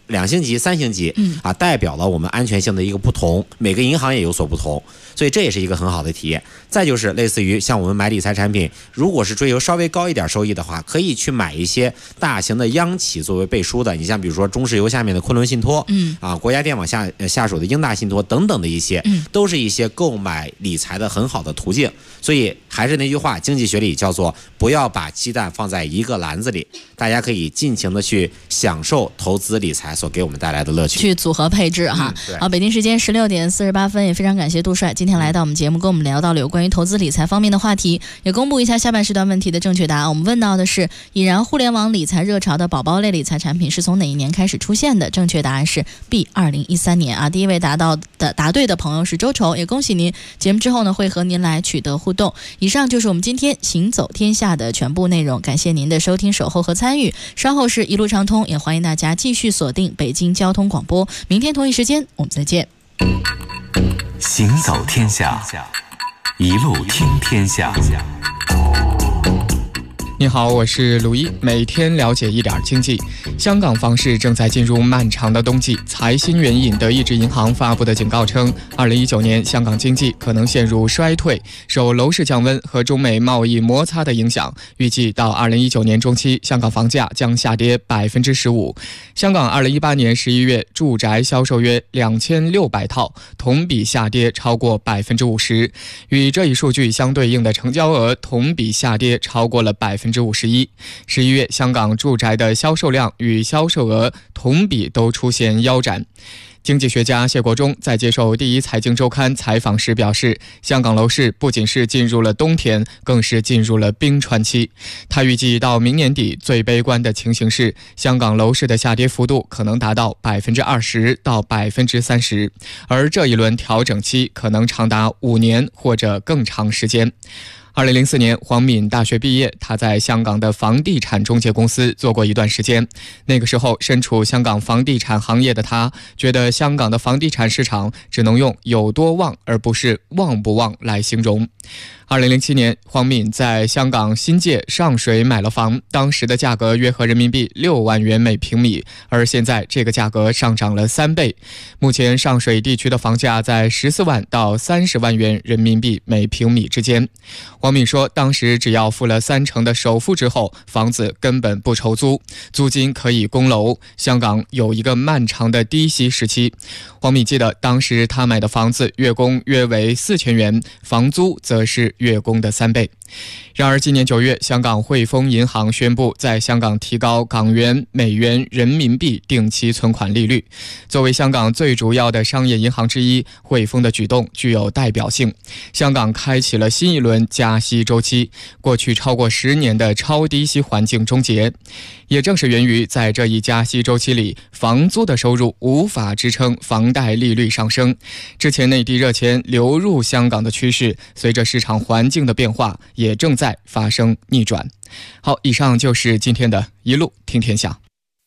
2星级、3星级，代表了我们安全性的一个不同，每个银行也有所不同，所以这也是一个很好的体验。再就是类似于像我们买理财产品，如果是追求稍微高一点收益的话，可以去买一些大型的央企作为背书的，你像比如说中石油下面的昆仑信托，国家电网下属的英大信托等等的一些，都是一些购买理财的很好的途径。所以还是那句话，经济学里叫做不要把鸡蛋放在一个篮子里，大家可以尽情的去享受投资理财所给我们带来的乐趣， 去组合配置哈。好，北京时间16点48分，也非常感谢杜帅今天来到我们节目，跟我们聊到了有关于投资理财方面的话题，也公布一下下半时段问题的正确答案。我们问到的是，已然互联网理财热潮的宝宝类理财产品是从哪一年开始出现的？正确答案是 B 2013年啊。第一位答对的朋友是周筹，也恭喜您，节目之后呢会和您来取得互动。以上就是我们今天行走天下的全部内容，感谢您的收听、守候和参与。稍后是一路畅通，也欢迎大家继续锁定北京交通广播。明天同一时间我们再见。 行走天下，一路听天下。 你好，我是鲁一，每天了解一点经济。香港房市正在进入漫长的冬季，财新援引德意志银行发布的警告称，2019年香港经济可能陷入衰退，受楼市降温和中美贸易摩擦的影响，预计到2019年中期，香港房价将下跌15%。香港2018年11月住宅销售约2600套，同比下跌超过50%，与这一数据相对应的成交额同比下跌超过了51%。11月香港住宅的销售量与销售额同比都出现腰斩。经济学家谢国忠在接受第一财经周刊采访时表示，香港楼市不仅是进入了冬天，更是进入了冰川期。他预计到明年底，最悲观的情形是香港楼市的下跌幅度可能达到20%到30%，而这一轮调整期可能长达5年或者更长时间。2004年，黄敏大学毕业，他在香港的房地产中介公司做过一段时间。那个时候，身处香港房地产行业的他，觉得香港的房地产市场只能用有多旺，而不是旺不旺来形容。2007年，黄敏在香港新界上水买了房，当时的价格约合人民币6万元每平米，而现在这个价格上涨了3倍。目前上水地区的房价在14万到30万元人民币每平米之间。黄敏说，当时只要付了30%的首付之后，房子根本不愁租，租金可以供楼。香港有一个漫长的低息时期。黄敏记得，当时他买的房子月供约为4000元，房租则是月供的3倍。然而今年9月，香港汇丰银行宣布在香港提高港元、美元、人民币定期存款利率。作为香港最主要的商业银行之一，汇丰的举动具有代表性。香港开启了新一轮加息周期，过去超过10年的超低息环境终结。也正是源于在这一加息周期里，房租的收入无法支撑房贷利率上升。之前内地热钱流入香港的趋势，随着市场环境的变化，也正在发生逆转。好，以上就是今天的一路听天下。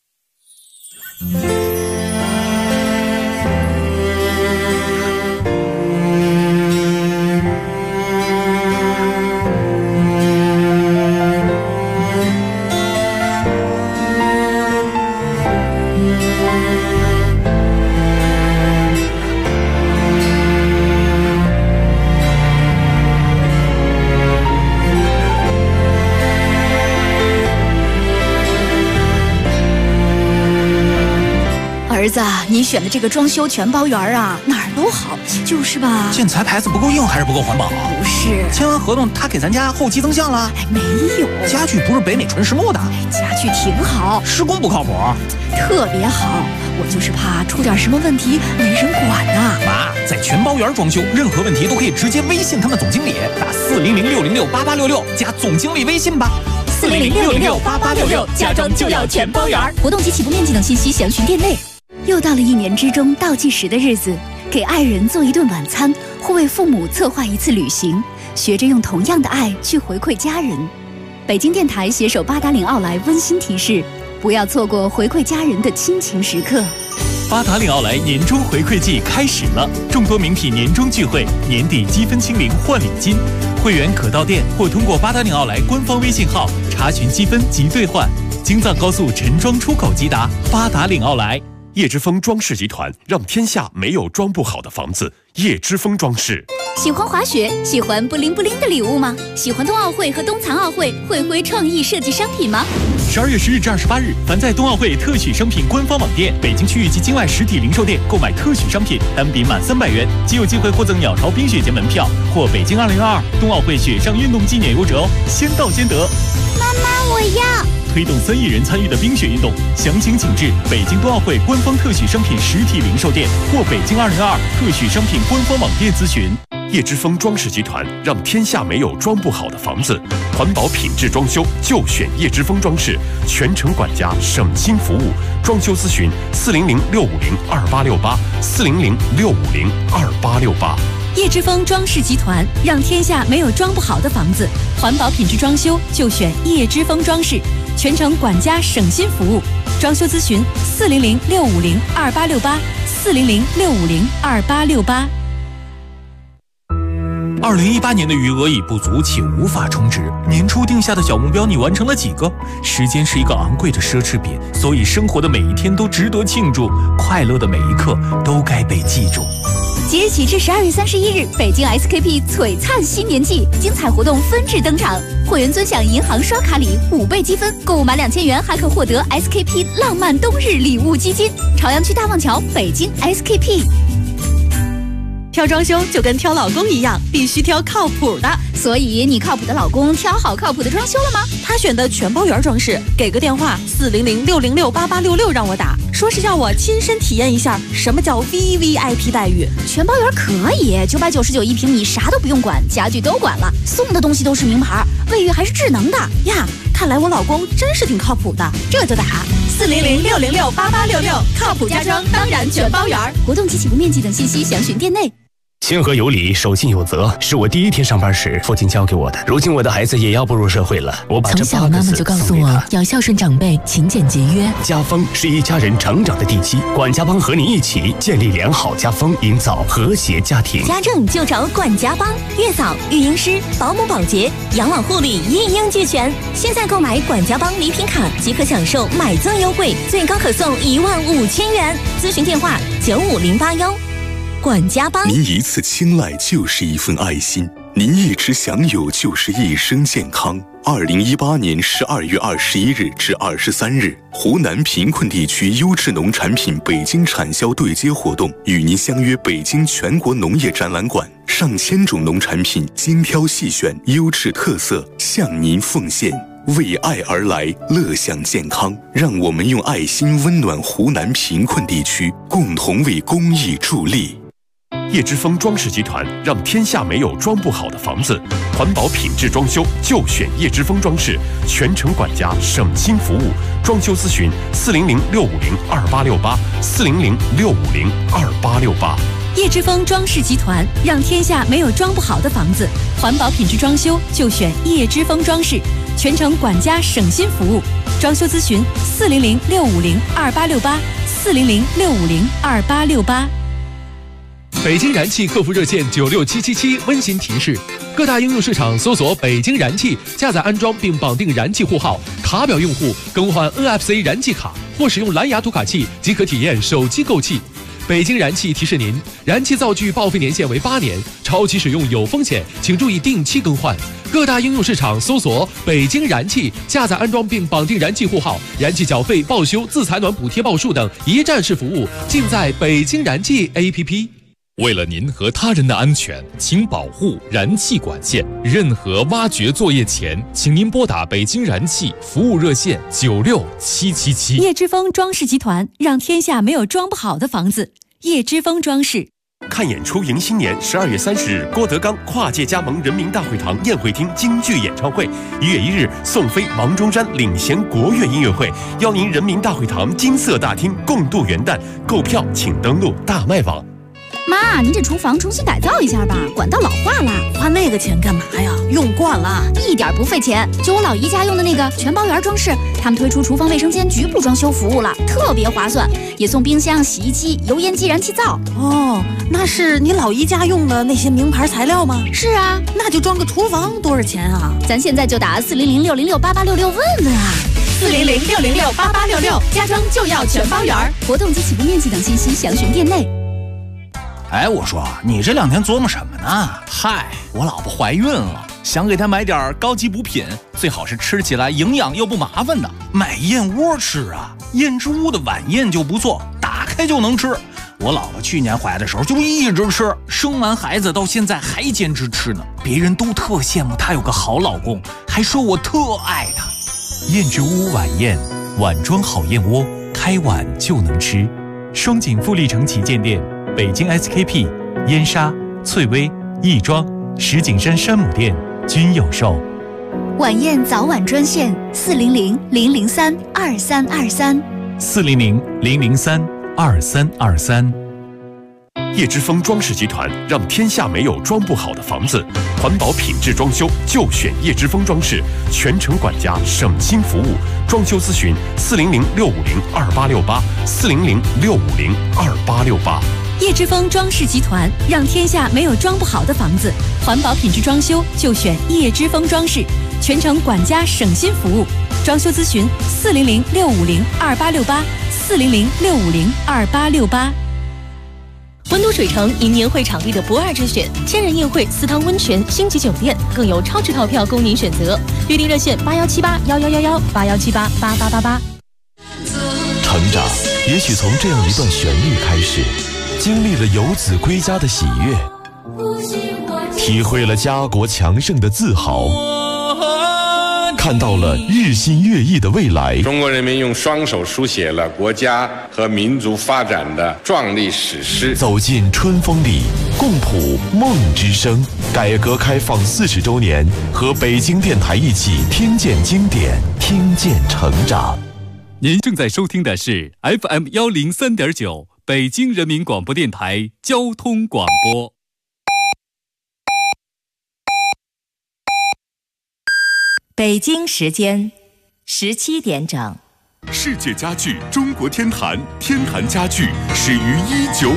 儿子，你选的这个装修全包园啊，哪儿都好，就是吧？ 建材牌子不够硬还是不够环保？ 不是， 签完合同他给咱家后期增项了？ 没有， 家具不是北美纯实木的。 家具挺好， 施工不靠谱， 特别好。我就是怕出点什么问题没人管呐。 妈，在全包园装修，任何问题都可以直接微信他们总经理，打400-606-8866加总经理微信吧。 400-606-8866，家装就要全包园。活动及起步面积等信息详询店内。又到了1年之中倒计时的日子，给爱人做一顿晚餐，或为父母策划一次旅行，学着用同样的爱去回馈家人。北京电台携手八达岭奥莱温馨提示，不要错过回馈家人的亲情时刻。 八达岭奥莱年终回馈季开始了，众多名品年终聚会，年底积分清零换礼金，会员可到店或通过八达岭奥莱官方微信号查询积分及兑换。京藏高速陈庄出口即达八达岭奥莱。 叶之峰装饰集团让天下没有装不好的房子。叶之峰装饰。 喜欢滑雪，喜欢布灵布灵的礼物吗？喜欢冬奥会和冬残奥会会徽创意设计商品吗 ？12月10日至28日，凡在冬奥会特许商品官方网店、北京区域及境外实体零售店购买特许商品，单笔满300元，即有机会获赠鸟巢冰雪节门票或北京2022冬奥会雪上运动纪念游折哦，先到先得。 妈妈，我要！ 推动3亿人参与的冰雪运动，详情请至北京冬奥会官方特许商品实体零售店或北京2022特许商品官方网店咨询。 叶之峰装饰集团让天下没有装不好的房子，环保品质装修就选叶之峰装饰，全程管家，省心服务。装修咨询400-650-2868，400-650-2868。 叶之峰装饰集团让天下没有装不好的房子，环保品质装修就选叶之峰装饰，全程管家，省心服务。装修咨询400-650-2868，400-650-2868。 2018年的余额已不足，且无法充值。年初定下的小目标，你完成了几个？时间是一个昂贵的奢侈品，所以生活的每一天都值得庆祝，快乐的每一刻都该被记住。 即日起至12月31日，北京 SKP 璀璨新年季精彩活动纷至登场，会员尊享银行刷卡礼5倍积分，购物满2000元还可获得 SKP 浪漫冬日礼物基金。朝阳区大望桥，北京 SKP。 挑装修就跟挑老公一样，必须挑靠谱的。 所以你靠谱的老公挑好靠谱的装修了吗？ 他选的全包圆装饰，给个电话400-606-8866让我打，说是要我亲身体验一下什么叫 VVIP 待遇。 全包圆可以，999一平米，啥都不用管，家具都管了，送的东西都是名牌，卫浴还是智能的呀。看来我老公真是挺靠谱的， 这就打 400-606-8866，靠谱家装当然全包圆。 活动及起步面积等信息详询店内。 谦和有礼，守信有责，是我第一天上班时父亲教给我的。如今我的孩子也要步入社会了，我把这从小妈妈就告诉我要孝顺长辈，勤俭节约。 家风是一家人成长的地基，管家帮和你一起建立良好家风，营造和谐家庭。 家政就找管家帮，月嫂、育婴师、保姆、保洁、养老护理一应俱全。现在购买管家帮礼品卡即可享受买赠优惠，最高可送15000元。咨询电话95081。管家帮， 您一次青睐就是一份爱心，您一直享有就是一生健康。2018年12月21日至23日，湖南贫困地区优质农产品北京产销对接活动，与您相约北京全国农业展览馆，上千种农产品精挑细选，优质特色向您奉献。为爱而来，乐享健康，让我们用爱心温暖湖南贫困地区，共同为公益助力。 叶之峰装饰集团让天下没有装不好的房子，环保品质装修就选叶之峰装饰，全程管家，省心服务。装修咨询400-650-2868，400-650-2868。 叶之峰装饰集团让天下没有装不好的房子，环保品质装修就选叶之峰装饰，全程管家，省心服务。装修咨询400-650-2868，400-650-2868。 北京燃气客服热线96777温馨提示：各大应用市场搜索北京燃气，下载安装并绑定燃气户号，卡表用户更换 NFC 燃气卡或使用蓝牙读卡器即可体验手机购气。北京燃气提示您，燃气灶具报废年限为8年，超期使用有风险，请注意定期更换。各大应用市场搜索北京燃气，下载安装并绑定燃气户号，燃气缴费、报修、自采暖补贴报数等一站式服务尽在北京燃气 APP。 为了您和他人的安全，请保护燃气管线。任何挖掘作业前，请您拨打北京燃气服务热线96777。 叶之峰装饰集团让天下没有装不好的房子。叶之峰装饰。 看演出迎新年，12月30日，郭德纲跨界加盟人民大会堂宴会厅京剧演唱会。1月1日，宋飞、王中山领衔国乐音乐会，邀您人民大会堂金色大厅共度元旦。购票请登录大麦网。 妈，您这厨房重新改造一下吧，管道老化了。 花那个钱干嘛呀？用惯了， 一点不费钱。就我老姨家用的那个全包圆装饰，他们推出厨房卫生间局部装修服务了，特别划算，也送冰箱、洗衣机、油烟机、燃气灶。 哦，那是你老姨家用的那些名牌材料吗？ 是啊， 那就装个厨房多少钱啊？ 咱现在就打400-606-8866问问啊。 400-606-8866，家装就要全包圆。 活动及起步面积等信息详询店内。 哎，我说你这2天琢磨什么呢？ 嗨，我老婆怀孕了，想给她买点高级补品，最好是吃起来营养又不麻烦的。 买燕窝吃啊，燕之屋的晚宴就不错，打开就能吃。我老婆去年怀的时候就一直吃，生完孩子到现在还坚持吃呢。别人都特羡慕她有个好老公，还说我特爱她。 燕之屋晚宴，碗装好燕窝，开碗就能吃。双井富力城旗舰店、北京 SKP、燕莎、翠微、亦庄、石景山山姆店均有售。 晚宴早晚专线400-003-2323。 400-003-2323。 叶之峰装饰集团让天下没有装不好的房子，环保品质装修就选叶之峰装饰，全程管家，省心服务。装修咨询400-650-2868，400-650-2868。 叶之峰装饰集团让天下没有装不好的房子，环保品质装修就选叶之峰装饰，全程管家，省心服务。装修咨询400-650-2868，400-650-2868。温都水城迎年会场地的不二之选，千人宴会、私汤温泉、星级酒店，更有超值套票供您选择。预订热线81781111，8178888888。 成长也许从这样一段旋律开始，经历了游子归家的喜悦，体会了家国强盛的自豪，看到了日新月异的未来。 中国人民用双手书写了国家和民族发展的壮丽史诗。 走进春风里，共谱梦之声。改革开放40周年，和北京电台一起听见经典，听见成长。 您正在收听的是 FM103.9 北京人民广播电台交通广播。 北京时间17点整。 世界家具中国天坛，天坛家具始于1950